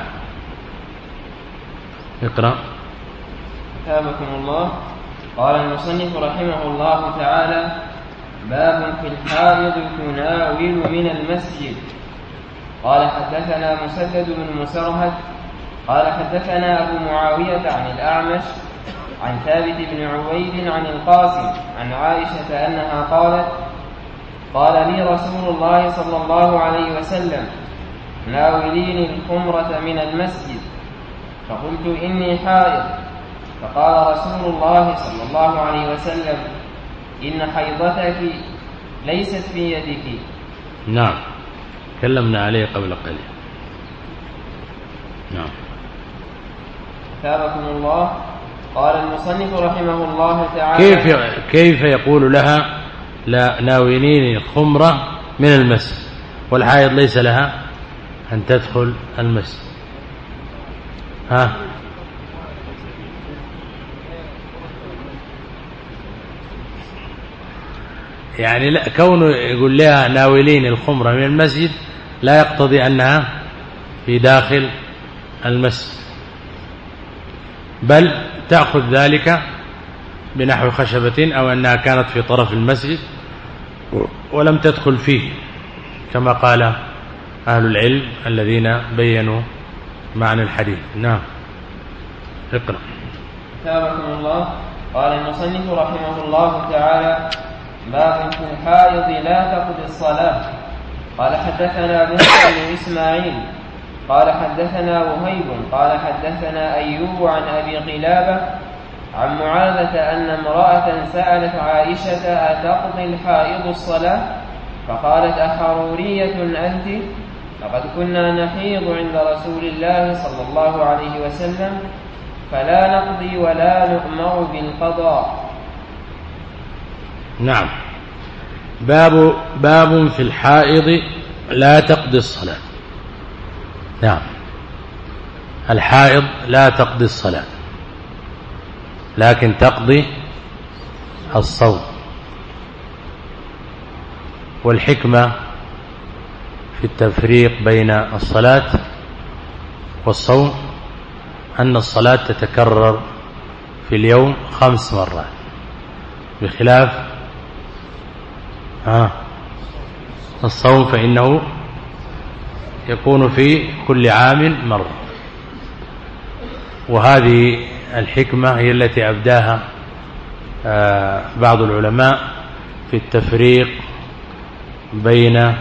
اقرأ. ثابكم الله. قال المصنف رحمه الله تعالى: باب في الحائض تناول من المسجد. قال حدثنا مسدد بن مسرهد قال حدثنا أبو معاوية عن الأعمش عن ثابت بن عبيد عن القاسم عن عائشة أنها قالت: قال لي رسول الله صلى الله عليه وسلم: ناوليني الخمرة من المسجد. فقلت: إني حائض. فقال رسول الله صلى الله عليه وسلم: إن حيضتك ليست في يدك. نعم، تكلمنا عليه قبل قليل. نعم. ثابكم الله. قال المصنف رحمه الله تعالى: كيف كيف يقول لها لا ناوليني الخمرة من المسجد والحائض ليس لها أن تدخل المسجد؟ ها؟ يعني لا، كونه يقول لها ناولين الخمرة من المسجد لا يقتضي أنها في داخل المسجد، بل تأخذ ذلك بنحو خشبة أو أنها كانت في طرف المسجد ولم تدخل فيه، كما قال أهل العلم الذين بينوا معنى الحديث. نعم. اقرأ. ثابكم الله. قال المصنف رحمه الله تعالى: باب في الحائض لا تقضي الصلاة. قال حدثنا موسى بن إسماعيل قال حدثنا وهيب قال حدثنا أيوب عن أبي قلابة عن معاذة أن امرأة سألت عائشة: أتقضي الحائض الصلاة؟ فقالت: أحرورية أنت؟ لقد كنا نحيض عند رسول الله صلى الله عليه وسلم، فلا نقضي ولا نؤمر بالقضاء. نعم. باب باب في الحائض لا تقضي الصلاة. نعم، الحائض لا تقضي الصلاة لكن تقضي الصوم. والحكمة في التفريق بين الصلاة والصوم أن الصلاة تتكرر في اليوم خمس مرات، بخلاف آه الصوم فإنه يكون في كل عام مرة. وهذه الحكمة هي التي أبداها آه بعض العلماء في التفريق بين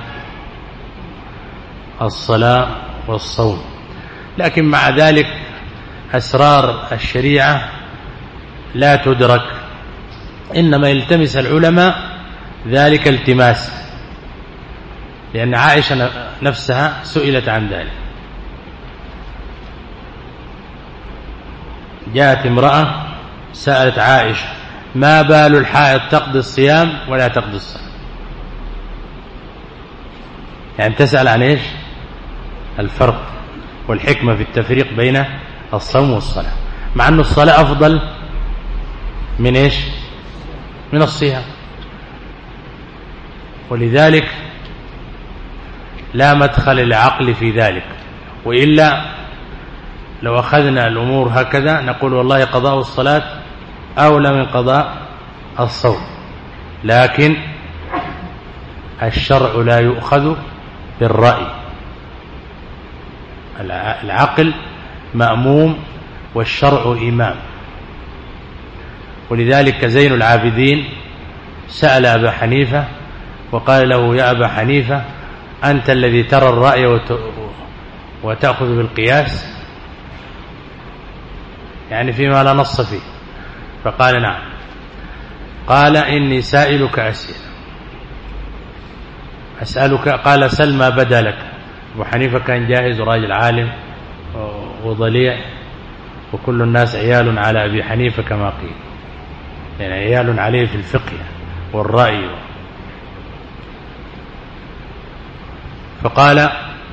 الصلاة والصوم. لكن مع ذلك أسرار الشريعة لا تدرك، إنما يلتمس العلماء ذلك التماس، لأن عائشة نفسها سئلت عن ذلك. جاءت امرأة سألت عائشة: ما بال الحائض تقضي الصيام ولا تقضي الصلاة؟ يعني تسأل عن إيش؟ الفرق والحكمة في التفريق بين الصوم والصلاة، مع أن الصلاة أفضل من إيش؟ من الصيام. ولذلك لا مدخل العقل في ذلك، وإلا لو أخذنا الأمور هكذا نقول والله قضاء الصلاة أولى من قضاء الصوم، لكن الشرع لا يؤخذ بالرأي، العقل مأموم والشرع إمام. ولذلك زين العابدين سأل أبا حنيفة وقال له يا أبا حنيفة أنت الذي ترى الرأي وتأخذ بالقياس، يعني فيما لا نص فيه؟ فقال نعم. قال إني سائلك أسئلة أسألك. قال سل ما بدا لك. أبو حنيفة كان جاهز وراجل عالم وضليع، وكل الناس عيال على أبي حنيفة كما قيل، يعني عيال عليه في الفقه والرأي. فقال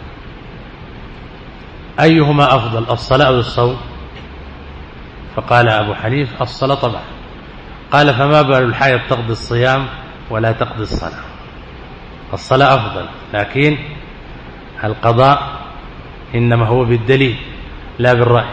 أيهما أفضل الصلاة أو الصوم؟ فقال أبو حنيفة الصلاة طبعا. قال فما بال الحائض تقضي الصيام ولا تقضي الصلاة؟ الصلاة أفضل، لكن القضاء إنما هو بالدليل لا بالرأي.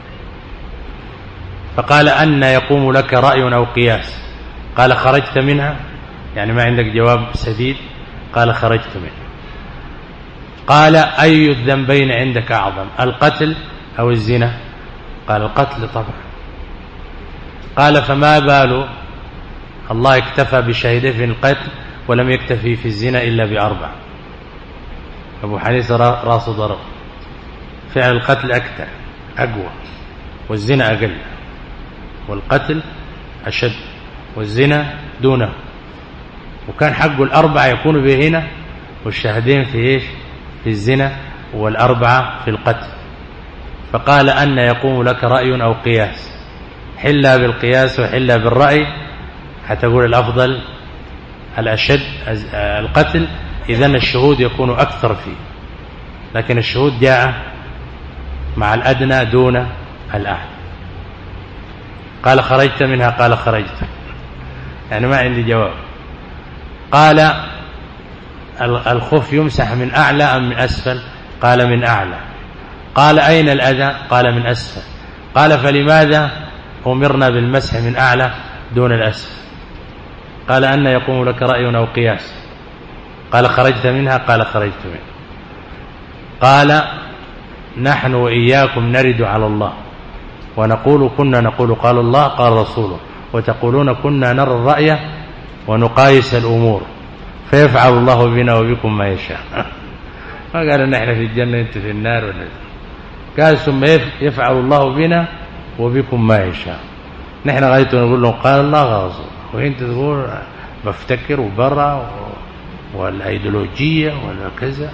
فقال أن يقوم لك رأي أو قياس؟ قال خرجت منها، يعني ما عندك جواب سديد؟ قال خرجت منها. قال أي الذنبين عندك أعظم، القتل أو الزنا؟ قال القتل طبعا. قال فما بال الله اكتفى بشهيدين في القتل ولم يكتفي في الزنا إلا بأربع؟ أبو حنيفة راسه ضرب، فعل القتل أكثر أقوى والزنا أقل، والقتل أشد والزنا دونه، وكان حقه الأربعة يكون بهنا والشهدين في إيش؟ في الزنا، والأربعة في القتل. فقال أن يقوم لك رأي أو قياس؟ حلا بالقياس وحلا بالرأي، حتقول الأفضل الأشد القتل، إذن الشهود يكون أكثر فيه، لكن الشهود جاء مع الأدنى دون الأعلى. قال خرجت منها؟ قال خرجت، يعني ما عندي جواب. قال الخف يمسح من أعلى أم من أسفل؟ قال من أعلى. قال أين الأذى؟ قال من أسفل. قال فلماذا أمرنا بالمسح من أعلى دون الأسفل؟ قال أن يقوم لك رأي أو قياس؟ قال خرجت منها؟ قال خرجت منها. قال نحن وإياكم نرد على الله ونقول كنا نقول قال الله قال رسوله، وتقولون كنا نرى الرأي ونقايس الأمور، فيفعل الله بنا وبكم ما يشاء. ما قال نحن في الجنة انت في النار ولا؟ قال ثم يفعل الله بنا وبكم ما يشاء. نحن غاية نقول لهم قال الله غاصب، وانت تقول بفتكر وبرا والايديولوجية ولا كذا.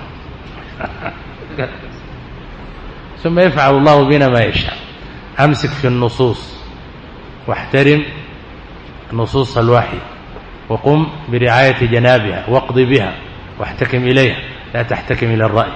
ثم يفعل الله بنا ما يشاء. امسك في النصوص واحترم نصوص الوحي، وقم برعاية جنابها واقض بها واحتكم إليها، لا تحتكم إلى الرأي،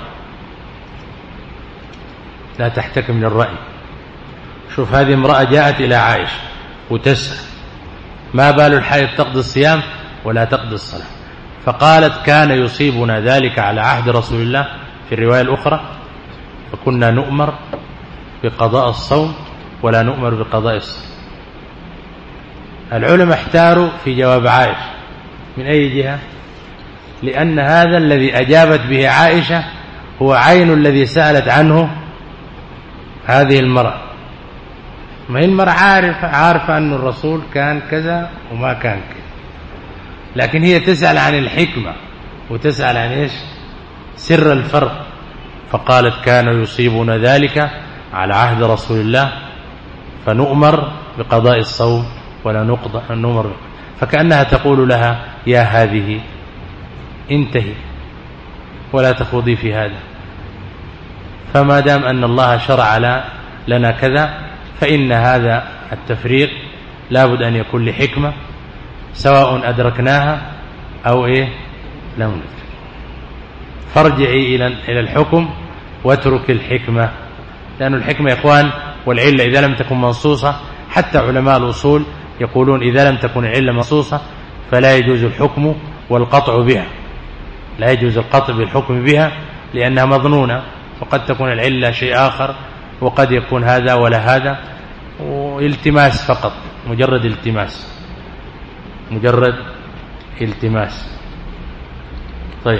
لا تحتكم إلى الرأي. شوف هذه امرأة جاءت إلى عائشة وتسأل ما بال الحائض تقضي الصيام ولا تقضي الصلاة؟ فقالت كان يصيبنا ذلك على عهد رسول الله في الرواية الأخرى، فكنا نؤمر بقضاء الصوم ولا نؤمر بقضاء الصلاة. العلماء احتاروا في جواب عائشة من أي جهة؟ لأن هذا الذي أجابت به عائشة هو عين الذي سألت عنه هذه المرأة. ما هي المرأة عارفة عارفة أن الرسول كان كذا وما كان كذا، لكن هي تسأل عن الحكمة وتسأل عن إيش؟ سر الفرق. فقالت كان يصيبنا ذلك على عهد رسول الله فنؤمر بقضاء الصوم ولا نقضى نؤمر. فكأنها تقول لها يا هذه انتهي ولا تخوضي في هذا، فما دام أن الله شرع لنا كذا فإن هذا التفريق لابد أن يكون لحكمة، سواء أدركناها أو إيه لم ندرك. فارجعي إلى الحكم واترك الحكمة، لأن الحكمة يا إخوان والعلة إذا لم تكن منصوصة، حتى علماء الأصول يقولون إذا لم تكن العلة منصوصة فلا يجوز الحكم والقطع بها، لا يجوز القطع بالحكم بها لأنها مظنونة، وقد تكون العلة شيء آخر، وقد يكون هذا ولا هذا، والتماس فقط، مجرد التماس، مجرد التماس. طيب،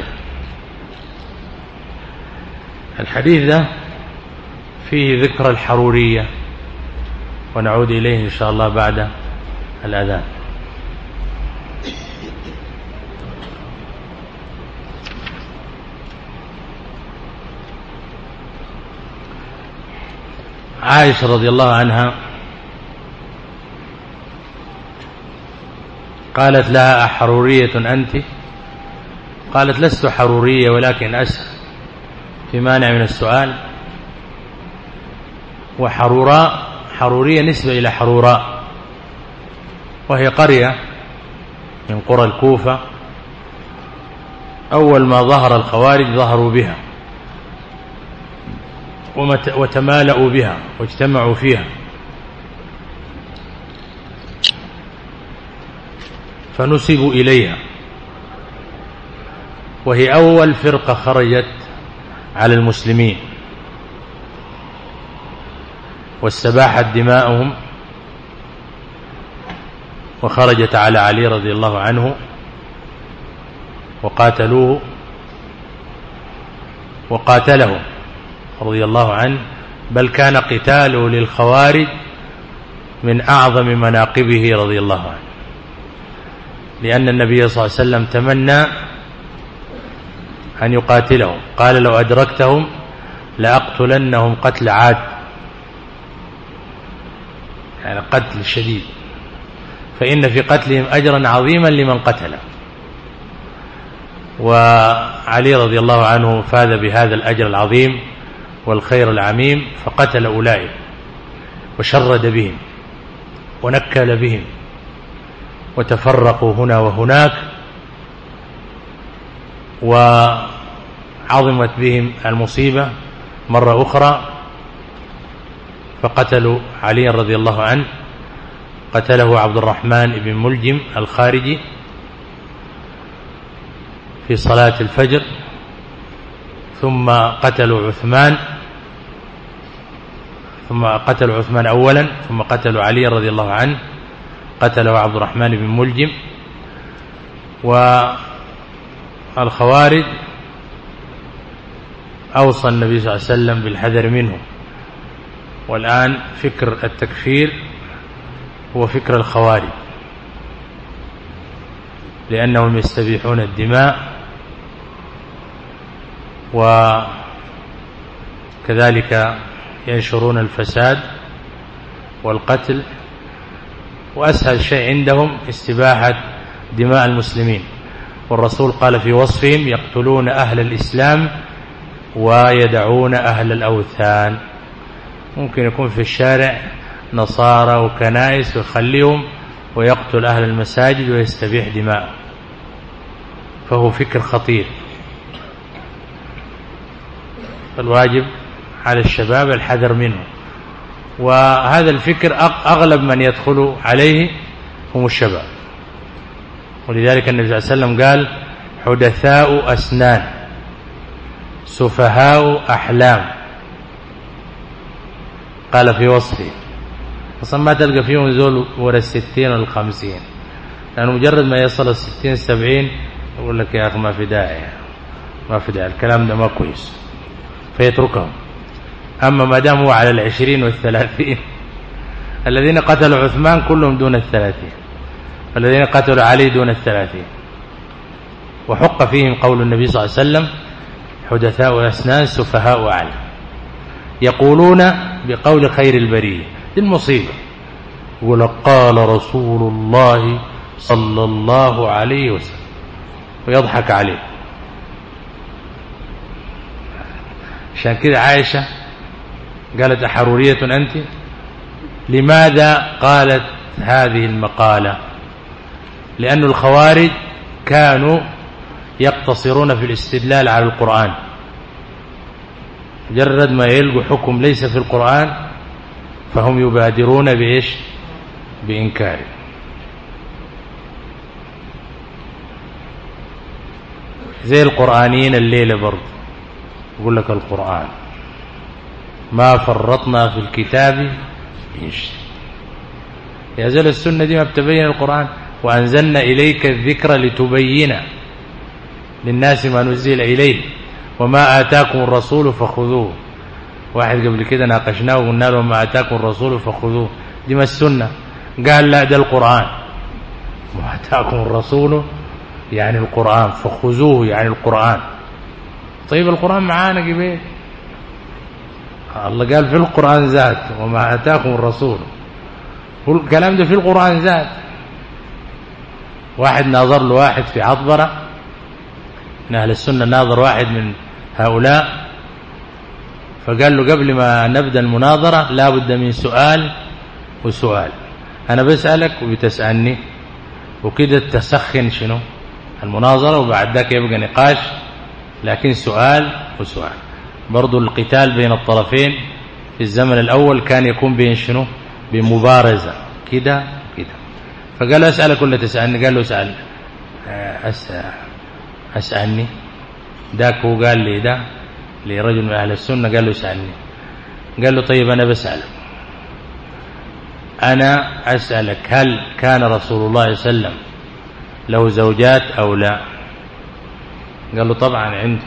الحديث ده فيه ذكر الحرورية، ونعود إليه إن شاء الله بعد الأذان. عائشة رضي الله عنها قالت لها: أحرورية أنت؟ قالت: لست حرورية ولكن أسأل، في مانع من السؤال. وحروراء، حرورية نسبة إلى حروراء، وهي قرية من قرى الكوفة، أول ما ظهر الخوارج ظهروا بها وتمالأوا بها واجتمعوا فيها، فنسبوا إليها، وهي أول فرقة خرجت على المسلمين واستباحت دماءهم، وخرجت على علي رضي الله عنه وقاتلوه وقاتلهم رضي الله عنه، بل كان قتاله للخوارج من أعظم مناقبه رضي الله عنه، لأن النبي صلى الله عليه وسلم تمنى أن يقاتلهم، قال: لو أدركتهم لأقتلنهم قتل عاد، يعني قتل شديد، فإن في قتلهم أجرا عظيما لمن قتله. وعلي رضي الله عنه فاز بهذا الأجر العظيم والخير العميم، فقتل أولئك وشرد بهم ونكل بهم، وتفرقوا هنا وهناك، وعظمت بهم المصيبة مرة أخرى، فقتلوا علي رضي الله عنه، قتله عبد الرحمن بن ملجم الخارجي في صلاة الفجر، ثم قتلوا عثمان ثم قتلوا عثمان أولا، ثم قتلوا علي رضي الله عنه، قتله عبد الرحمن بن ملجم. والخوارج أوصى النبي صلى الله عليه وسلم بالحذر منهم، والآن فكر التكفير هو فكر الخوارج، لأنهم يستبيحون الدماء وكذلك ينشرون الفساد والقتل، وأسهل شيء عندهم استباحة دماء المسلمين. والرسول قال في وصفهم: يقتلون أهل الإسلام ويدعون أهل الأوثان. ممكن يكون في الشارع نصارى وكنائس ويخليهم ويقتل أهل المساجد ويستبيح دماء، فهو فكر خطير، فالواجب على الشباب الحذر منه. وهذا الفكر أغلب من يدخل عليه هم الشباب، ولذلك النبي صلى الله عليه وسلم قال: حدثاء أسنان سفهاء أحلام، قال في وصفه. أصلا ما تلقى فيهم زول ورا الستين والخمسين، لأنه مجرد ما يصل الستين السبعين يقول لك: يا أخي ما في داعي، ما في داعي، الكلام ده ما كويس، فيتركهم. أما ما دام هو على العشرين والثلاثين، الذين قتلوا عثمان كلهم دون الثلاثين، الذين قتلوا علي دون الثلاثين، وحق فيهم قول النبي صلى الله عليه وسلم: حدثاء أسنان سفهاء أعلم، يقولون بقول خير البرية. دي المصيبة، يقول: قال رسول الله صلى الله عليه وسلم، ويضحك عليه. عشان كده عائشة قالت: أحرورية أنت؟ لماذا قالت هذه المقالة؟ لأن الخوارج كانوا يقتصرون في الاستدلال على القرآن، مجرد ما يلقوا حكم ليس في القرآن فهم يبادرون بإيش؟ بإنكاره. زي القرآنيين الليلة برضه يقول لك القرآن ما فرطنا في الكتاب من شيء. يا زل السنة دي ما بتبين القرآن؟ وأنزلنا إليك الذكر لتبين للناس ما نزل إليه وما آتاكم الرسول فخذوه. واحد قبل كده ناقشناه وقلنا له ما آتاكم الرسول فخذوه، دي ما السنة. قال لا ده القرآن. ما آتاكم الرسول يعني القرآن، فخذوه يعني القرآن. طيب القرآن معانا قبل الله قال في القرآن ذات وما آتاكم الرسول، الكلام ده في القرآن ذات. واحد ناظر له واحد في عطبرة من أهل السنة، ناظر واحد من هؤلاء فقال له قبل ما نبدأ المناظرة لا بد من سؤال وسؤال، أنا بسألك وبتسألني وكده تسخن شنو المناظرة، وبعد ذاك يبقى نقاش، لكن سؤال وسؤال. برضو القتال بين الطرفين في الزمن الأول كان يكون بين شنو؟ بمبارزة كده كده. فقال له أسألك ولا تسألني؟ قال له اسأل. أسألني. ذاك هو قال لي ده لرجل من أهل السنة قال له اسألني. قال له طيب أنا بسألك، أنا أسألك هل كان رسول الله صلى الله عليه وسلم له زوجات أو لا؟ قال له طبعا عنده.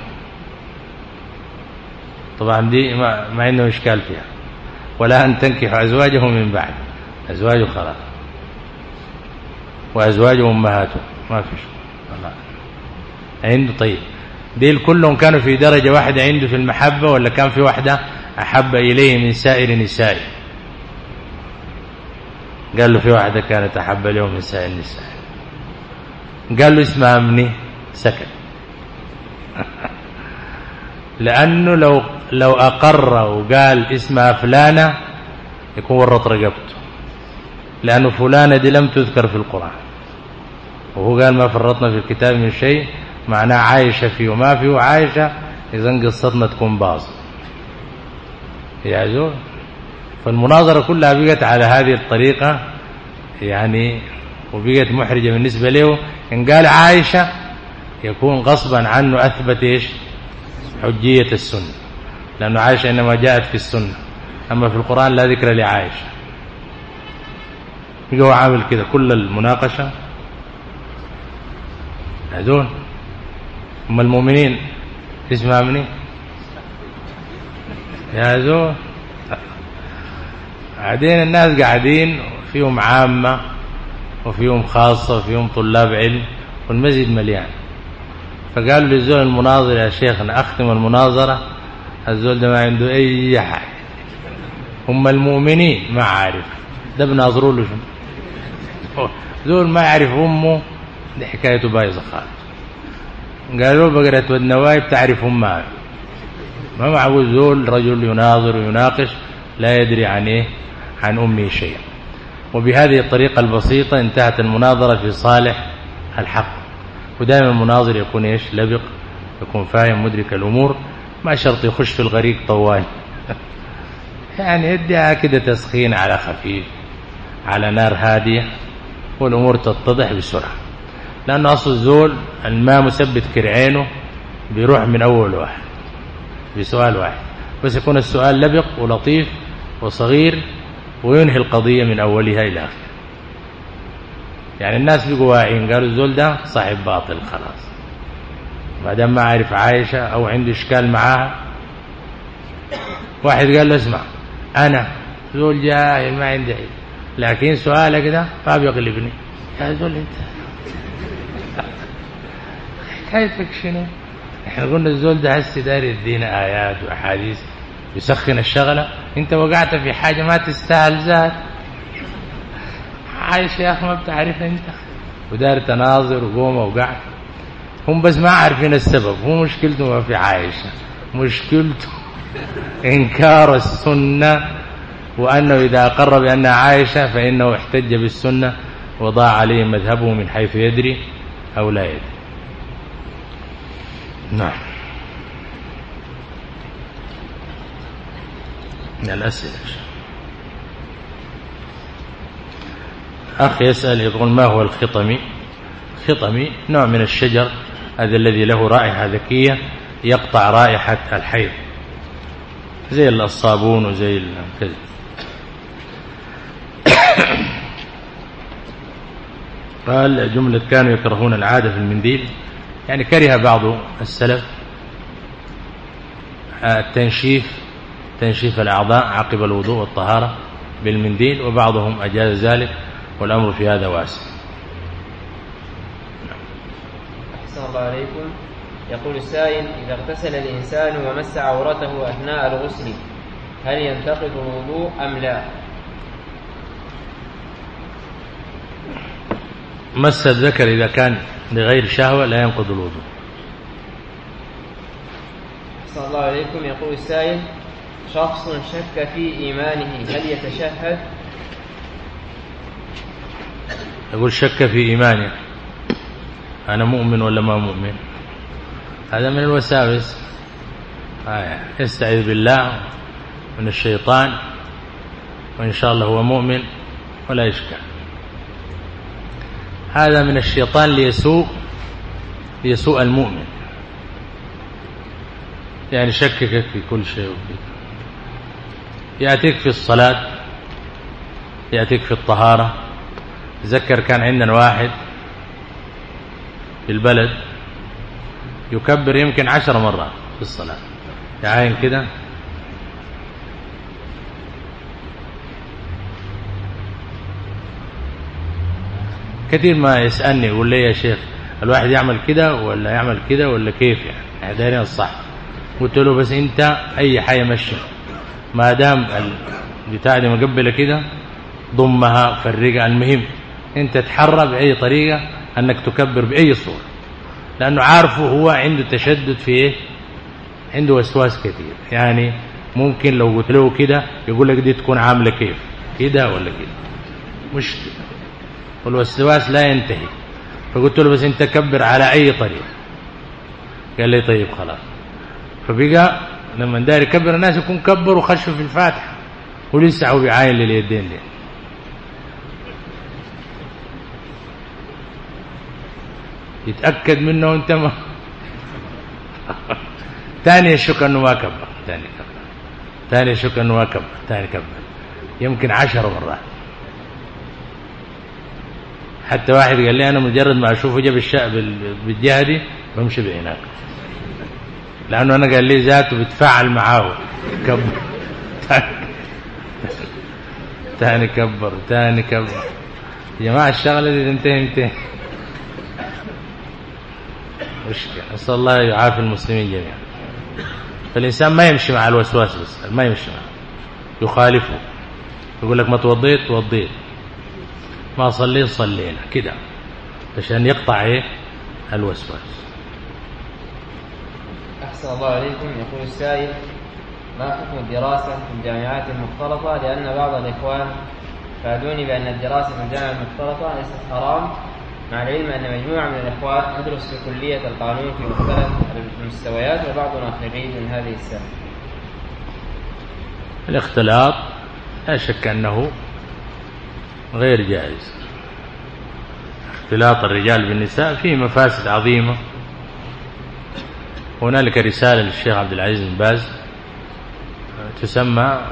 طبعا دي ما, ما عنده إشكال فيها. ولا أن تنكحوا أزواجه من بعد، أزواجه خلاص، وأزواجه أمهاته ما فيش عنده. طيب ديل كلهم كانوا في درجة واحدة عنده في المحبة، ولا كان في واحدة أحب إليه من سائر نسائه؟ قال له في واحدة كانت أحب له من سائر النساء. قال له اسمها مني، سكت. لأنه لو لو أقر وقال اسمها فلانة يكون ورط رقبته، لأنه فلانة دي لم تذكر في القرآن، وهو قال ما فرطنا في الكتاب من شيء، معناه عايشة فيه وما فيه عايشة، إذن قصتنا تكون باظة يا زول. فالمناظرة كلها بقت على هذه الطريقة يعني، وبقت محرجة بالنسبة له. إن قال عايشة يكون غصبا عنه أثبت إيش؟ حجية السنة، لأنه عايشة إنما جاءت في السنة، أما في القرآن لا ذكر لعايشة. يقول عامل كده كل المناقشة هذول. هم المؤمنين اسمها مني يا زول. بعدين الناس قاعدين فيهم عامة وفيهم خاصة وفيهم طلاب علم والمسجد مليان. فقالوا للزول المناظر يا شيخنا أختم المناظرة، الزول ده ما عنده أي حاجة، هم المؤمنين ما عارف ده بناظروا له شنو، زول ما يعرف أمه دي حكايته بايظة خالص. قالوا بقرة والنوايب تعرف أمها، ما معه زول رجل يناظر ويناقش لا يدري عن إيه عن أمه شيئا. وبهذه الطريقة البسيطة انتهت المناظرة في صالح الحق. ودائما المناظر يكون إيش؟ لبق، يكون فاهم مدرك الأمور، ما شرط يخش في الغريق طوال يعني يديها كده تسخين على خفيف على نار هادية والأمور تتضح بسرعة. لأنه أصل الزول الماء مثبت كرعينه بيروح من أول واحد بسؤال واحد، بس يكون السؤال لبق ولطيف وصغير وينهي القضية من أولها إلى آخرها. يعني الناس بيقوا واعين، قالوا الزول ده صاحب باطل خلاص، ما دام ما عارف عايشة أو عنده إشكال معاها. واحد قال له اسمع أنا زول جاهل ما عندي علم، لكن سؤالك ده ما بيغلبني. يا زول أنت حكايتك شنو؟ احنا قلنا الزول ده هسه داير يدينا آيات وأحاديث يسخن الشغلة، انت وقعت في حاجة ما تستاهل ذات. عايش يا أخي ما بتعرف انت، ودار تناظر وقوم وقعت. هم بس ما عارفين السبب، هو مشكلته ما في عايشة، مشكلته إنكار السنة، وأنه إذا أقر بأنها عايشة فإنه احتج بالسنة وضاع عليه مذهبه من حيث يدري أو لا يدري. نعم. من الأسئلة أخ يسأل يقول ما هو الخطمي؟ الخطمي نوع من الشجر هذا الذي له رائحة ذكية يقطع رائحة الحيض زي الصابون وزي كذا. قال جملة كانوا يكرهون العادة في المنديل، يعني كره بعض السلف التنشيف تنشيف الأعضاء عقب الوضوء والطهارة بالمنديل، وبعضهم أجاز ذلك، والأمر في هذا واسع. أحسن الله عليكم. يقول السائل: إذا اغتسل الإنسان ومس عورته أثناء الغسل هل ينتقض الوضوء أم لا؟ مس الذكر إذا كان لغير شهوة لا ينقض الوضوء. أحسن الله عليكم. يقول السائل: شخص شك في إيمانه هل يتشهد؟ يقول شك في إيمانه، أنا مؤمن ولا ما مؤمن؟ هذا من الوساوس. آه. يستعيذ بالله من الشيطان، وإن شاء الله هو مؤمن ولا يشكى. هذا من الشيطان ليسوء ليسوء المؤمن، يعني شككك في كل شيء. يأتيك في الصلاة، يأتيك في الطهارة. تذكر كان عندنا واحد في البلد يكبر يمكن عشر مرات في الصلاة، يعاين كده كثير ما يسألني يقول لي يا شيخ الواحد يعمل كده ولا يعمل كده ولا كيف، يعني دايرين الصح. قلت له بس انت اي حاجه مشي، ما دام البتاع دي مقبله كده ضمها فرقها، المهم انت تحرى باي طريقه انك تكبر باي صوره، لانه عارفه هو عنده تشدد في ايه، عنده وسواس كثير. يعني ممكن لو قلت له كده يقول لك دي تكون عامله كيف كده ولا كده، مش والوسواس لا ينتهي. فقلت له بس انت كبر على اي طريقه. قال لي طيب خلاص. فبقى لما داير يكبر الناس يكون كبر وخشوا في الفاتحه ولسه هو بيعاين لليدين ليه. يتاكد منه انت ما ثاني يشك انه ما كبر، ثاني كبر، ثاني يشك انه ما كبر، ثاني كبر، يمكن عشر مرات. حتى واحد قال لي انا مجرد ما اشوفه جاب الشعب بالجهه دي بمشي بعينك، لانه انا قال لي ذاته بتفاعل معاه. كبر ثاني كبر ثاني كبر. يا جماعه الشغله دي تنتهي متى؟ مشكله. نسال الله يعافي المسلمين جميعا. فالانسان ما يمشي مع الوسواس، بس ما يمشي معه، يخالفه. يقول لك ما توضيت توضيت، ما صليت صلينا كده، عشان يقطع ايه الوسواس. أحسن الله عليكم. يقول السائل: ما حكم الدراسة في الجامعات المختلطة؟ لأن بعض الإخوان فادوني بأن الدراسة في الجامعة المختلطة ليست حرام، مع العلم أن مجموعة من الإخوان تدرس في كلية القانون في مختلف المستويات وبعضنا خريج من هذه السنة. الاختلاط لا شك أنه غير جائز. اختلاط الرجال بالنساء فيه مفاسد عظيمة. هنالك رسالة للشيخ عبد العزيز بن باز تسمى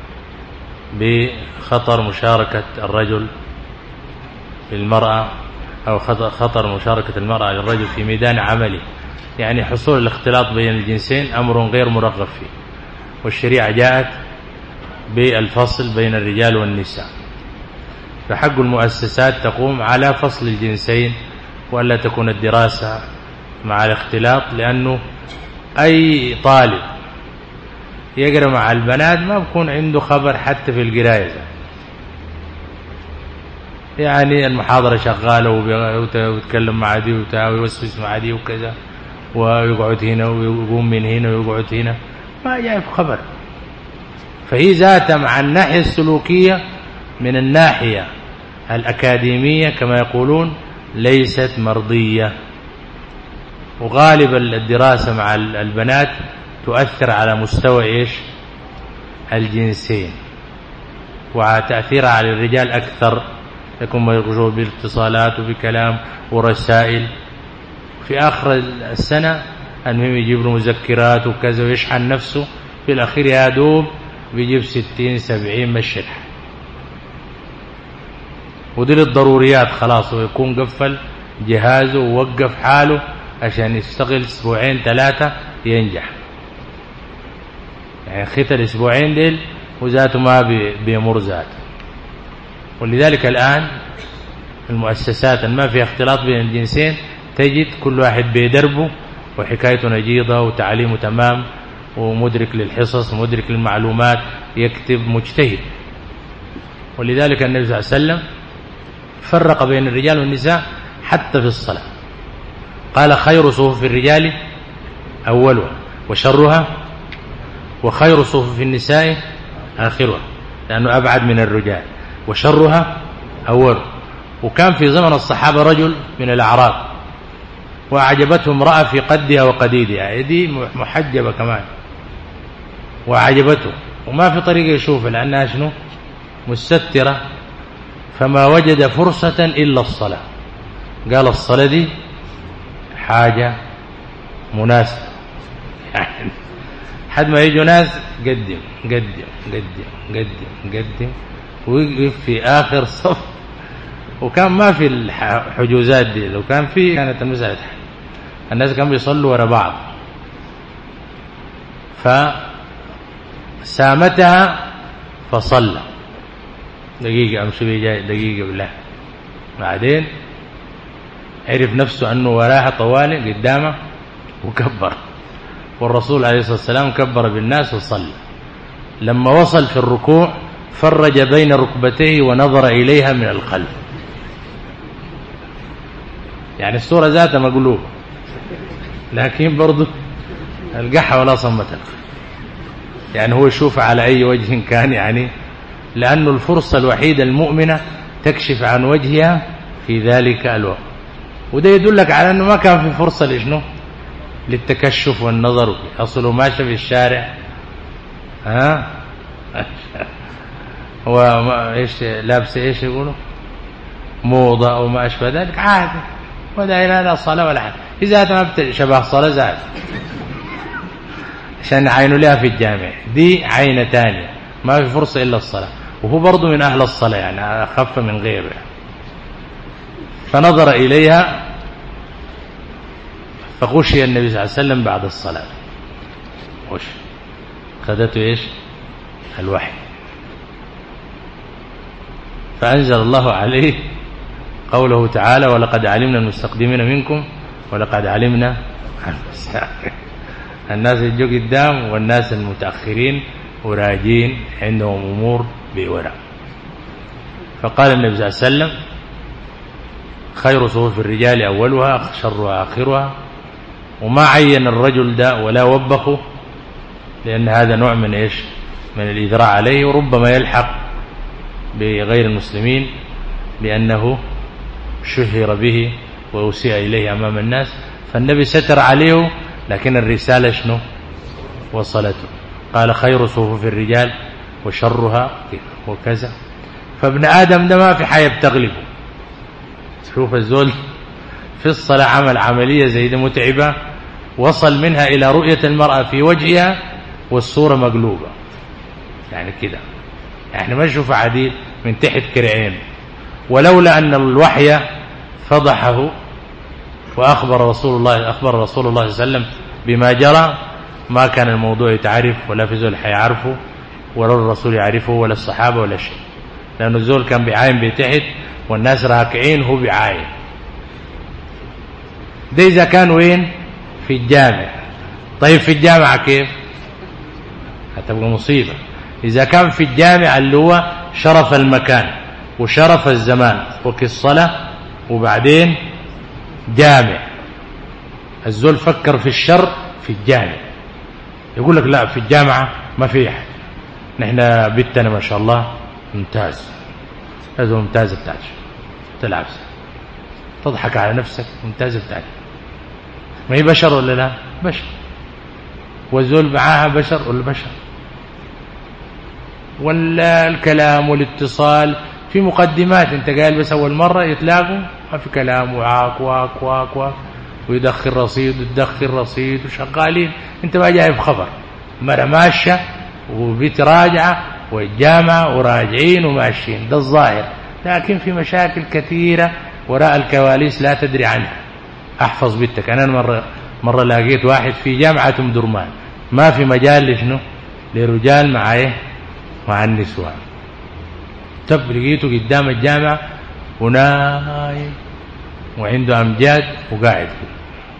بخطر مشاركة الرجل للمرأة، أو خطر مشاركة المرأة للرجل في ميدان عمله. يعني حصول الاختلاط بين الجنسين أمر غير مرغب فيه، والشريعة جاءت بالفصل بين الرجال والنساء. فحق المؤسسات تقوم على فصل الجنسين، وألا تكون الدراسة مع الاختلاط، لأنه أي طالب يقرأ مع البنات ما بيكون عنده خبر حتى في القراية. يعني المحاضرة شغالة ويتكلم مع دي ويوسوس مع دي وكذا، ويقعد هنا ويقوم من هنا ويقعد هنا، ما يعرف خبر. فهي ذاتها مع الناحية السلوكية من الناحية الأكاديمية كما يقولون ليست مرضية. وغالب الدراسة مع البنات تؤثر على مستوى إيش الجنسين، وتأثيرها على الرجال أكثر، يكون مشغول بالاتصالات وبكلام ورسائل. في آخر السنة المهم يجيب له مذكرات وكذا ويشحن نفسه، في الأخير يا دوب بيجيب ستين سبعين مشي الحال، ودي للضروريات خلاص، ويكون قفل جهازه ووقف حاله عشان يشتغل اسبوعين ثلاثة ينجح. يعني خيط الاسبوعين ديل وذاته ما بيمر ذاته. ولذلك الآن المؤسسات ما فيها اختلاط بين الجنسين تجد كل واحد بيدربه وحكايته نجيضة وتعليمه تمام ومدرك للحصص ومدرك للمعلومات، يكتب مجتهد. ولذلك النبي صلى الله عليه وسلم فرق بين الرجال والنساء حتى في الصلاة، قال خير صفوف الرجال أولها وشرها، وخير صفوف النساء آخرها، لأنه أبعد من الرجال، وشرها أولها. وكان في زمن الصحابة رجل من الأعراب وأعجبته امرأة في قدها وقديدها، دي محجبة كمان وأعجبته وما في طريقة يشوفها لأنها شنو مستترة، فما وجد فرصة إلا الصلاة. قال الصلاة دي حاجة مناسبة، يعني حد ما يجوا ناس قدم قدم قدم قدم قدم ويقف في آخر صف. وكان ما في الحجوزات دي، لو كان في كانت المسألة الناس كانوا بيصلوا وراء بعض. فسامتها فصلى دقيقة أمشي بي جاي دقيقة بالله، بعدين عرف نفسه أنه وراها طوالي قدامه وكبر، والرسول عليه الصلاة والسلام كبر بالناس وصلى. لما وصل في الركوع فرج بين ركبتيه ونظر إليها من الخلف، يعني الصورة ذاتها مقلوبة لكن برضو القحة ولا صمت الخلف، يعني هو يشوف على أي وجه كان، يعني لأنه الفرصة الوحيدة المؤمنة تكشف عن وجهها في ذلك الوقت. وده يدلك على أنه ما كان في فرصة لشنو للتكشف والنظر. أصله ماشي في الشارع ها هو ايش لابس ايش يقولوا موضة أو ما أشبه ذلك عادي، ولا لا صلاة ولا حاجة، إذا ما شبه صلاة زاد عشان عينه لها في الجامع، دي عينة تانية ما في فرصة إلا الصلاة، وهو برضو من أهل الصلاة يعني أخف من غيره. فنظر إليها فغشي النبي صلى الله عليه وسلم بعد الصلاة، غش خدته إيش الوحي، فأنزل الله عليه قوله تعالى ولقد علمنا المستقدمين منكم ولقد علمنا المستأخرين. الناس يجوا قدام والناس المتأخرين وراجين عندهم أمور بوراء. فقال النبي صلى الله عليه وسلم خير صفوف الرجال أولها شرها آخرها، وما عين الرجل ده ولا وبخه، لأن هذا نوع من إيش من الإذراع عليه، وربما يلحق بغير المسلمين لأنه شهر به وأسيء إليه أمام الناس، فالنبي ستر عليه لكن الرسالة شنو وصلته. قال خير صفوف الرجال وشرها وكذا. فابن آدم ده ما في حاجة بتغلبه. شوف الزول في الصلاة عمل عملية زي ده متعبة، وصل منها إلى رؤية المرأة في وجهها والصورة مقلوبة، يعني كده يعني ما نشوف عديل من تحت كرعين. ولولا أن الوحي فضحه وأخبر رسول الله أخبر رسول الله صلى الله عليه وسلم بما جرى ما كان الموضوع يتعرف، ولا في زول حيعرفه ولا الرسول يعرفه ولا الصحابة ولا شيء، لأن الزول كان بيعاين بتحت والناس راكعين هو بيعاين. ده إذا كان وين في الجامع. طيب في الجامعة كيف هتبقى مصيبة. إذا كان في الجامع اللي هو شرف المكان وشرف الزمان وكالصلاة، وبعدين جامع الزول فكر في الشر في الجامع، يقول لك لا في الجامعة ما في حاجة، نحن بيتنا ما شاء الله ممتاز، هذا ممتاز بتاعك تلعب تضحك على نفسك ممتاز بتاعك. ما هي بشر ولا لا؟ بشر. والزول معاها بشر ولا بشر؟ ولا الكلام والاتصال في مقدمات، انت قال بس اول مرة يتلاقوا ما في كلام وعاك واك واك واك ويدخل رصيد وتدخل رصيد وشغالين، انت ما جايب خبر، مرة ماشية وبيت راجعة والجامعة وراجعين وماشيين، ده الظاهر. لكن في مشاكل كثيرة وراء الكواليس لا تدري عنها. احفظ بيتك. انا مرة مرة لقيت واحد في جامعة ام درمان ما في مجال لشنو لرجال مع ايه مع النسوان، تب لقيته قدام الجامعة ونايم وعنده امجاد وقاعد فيه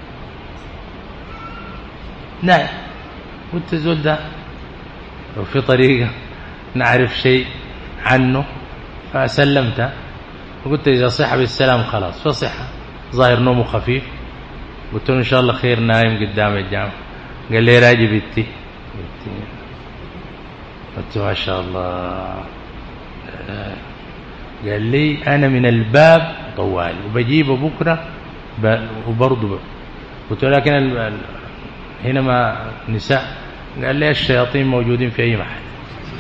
نايم. قلت زول ده لو في طريقة نعرف شيء عنه، فسلمته وقلت إذا صح بالسلام خلاص، فصحة ظاهر نومه خفيف. قلت له إن شاء الله خير، نايم قدام الجامعة. قال لي راجي بيتي. قلت ما شاء الله. قال لي أنا من الباب طوالي وبجيبه بكرة وبرضه. قلت له لكن هنا ما نساء. قال لي الشياطين موجودين في أي محل.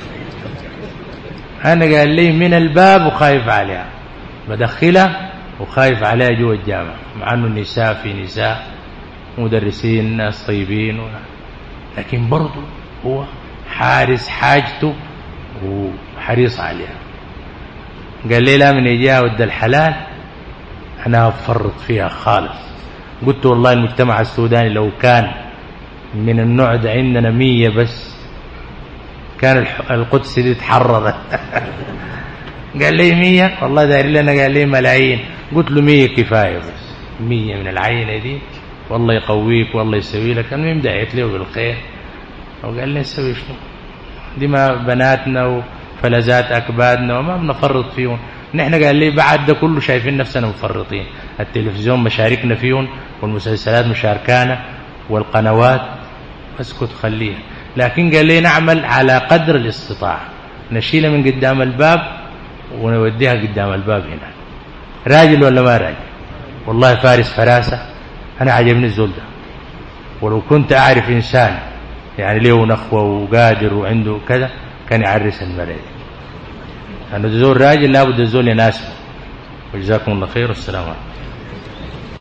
أنا قال لي من الباب وخايف عليها، بدخلها وخايف عليها جوا الجامعة، مع أنه النساء في نساء مدرسين ناس طيبين و... لكن برضو هو حارس حاجته وحريص عليها. قال لي لا، من يجيها ود الحلال أنا أفرط فيها خالص. قلت والله المجتمع السوداني لو كان من النوع ده عندنا مية بس كان القدس دي تحررت. قال لي مية والله داير لنا. قال لي ملايين. قلت له مية كفاية، بس مية من العينة دي والله يقويك والله يسوي لك. أنا مدعيت له بالخير وقال لي نسوي شنو؟ دي ما بناتنا وفلذات أكبادنا وما بنفرط فيهم نحن. قال لي بعد ده كله شايفين نفسنا مفرطين، التلفزيون مشاركنا فيهم والمسلسلات مشاركانا والقنوات، اسكت خليها. لكن قال لي نعمل على قدر الاستطاعة، نشيلها من قدام الباب ونوديها قدام الباب هنا. راجل ولا ما راجل؟ والله فارس فراسة. أنا عجبني الزول ده، ولو كنت أعرف إنسان يعني له نخوة وقادر وعنده كذا كان يعرس المرأة. أنه زول راجل لابد الزول يناسبه. وجزاكم الله خير والسلام عليكم.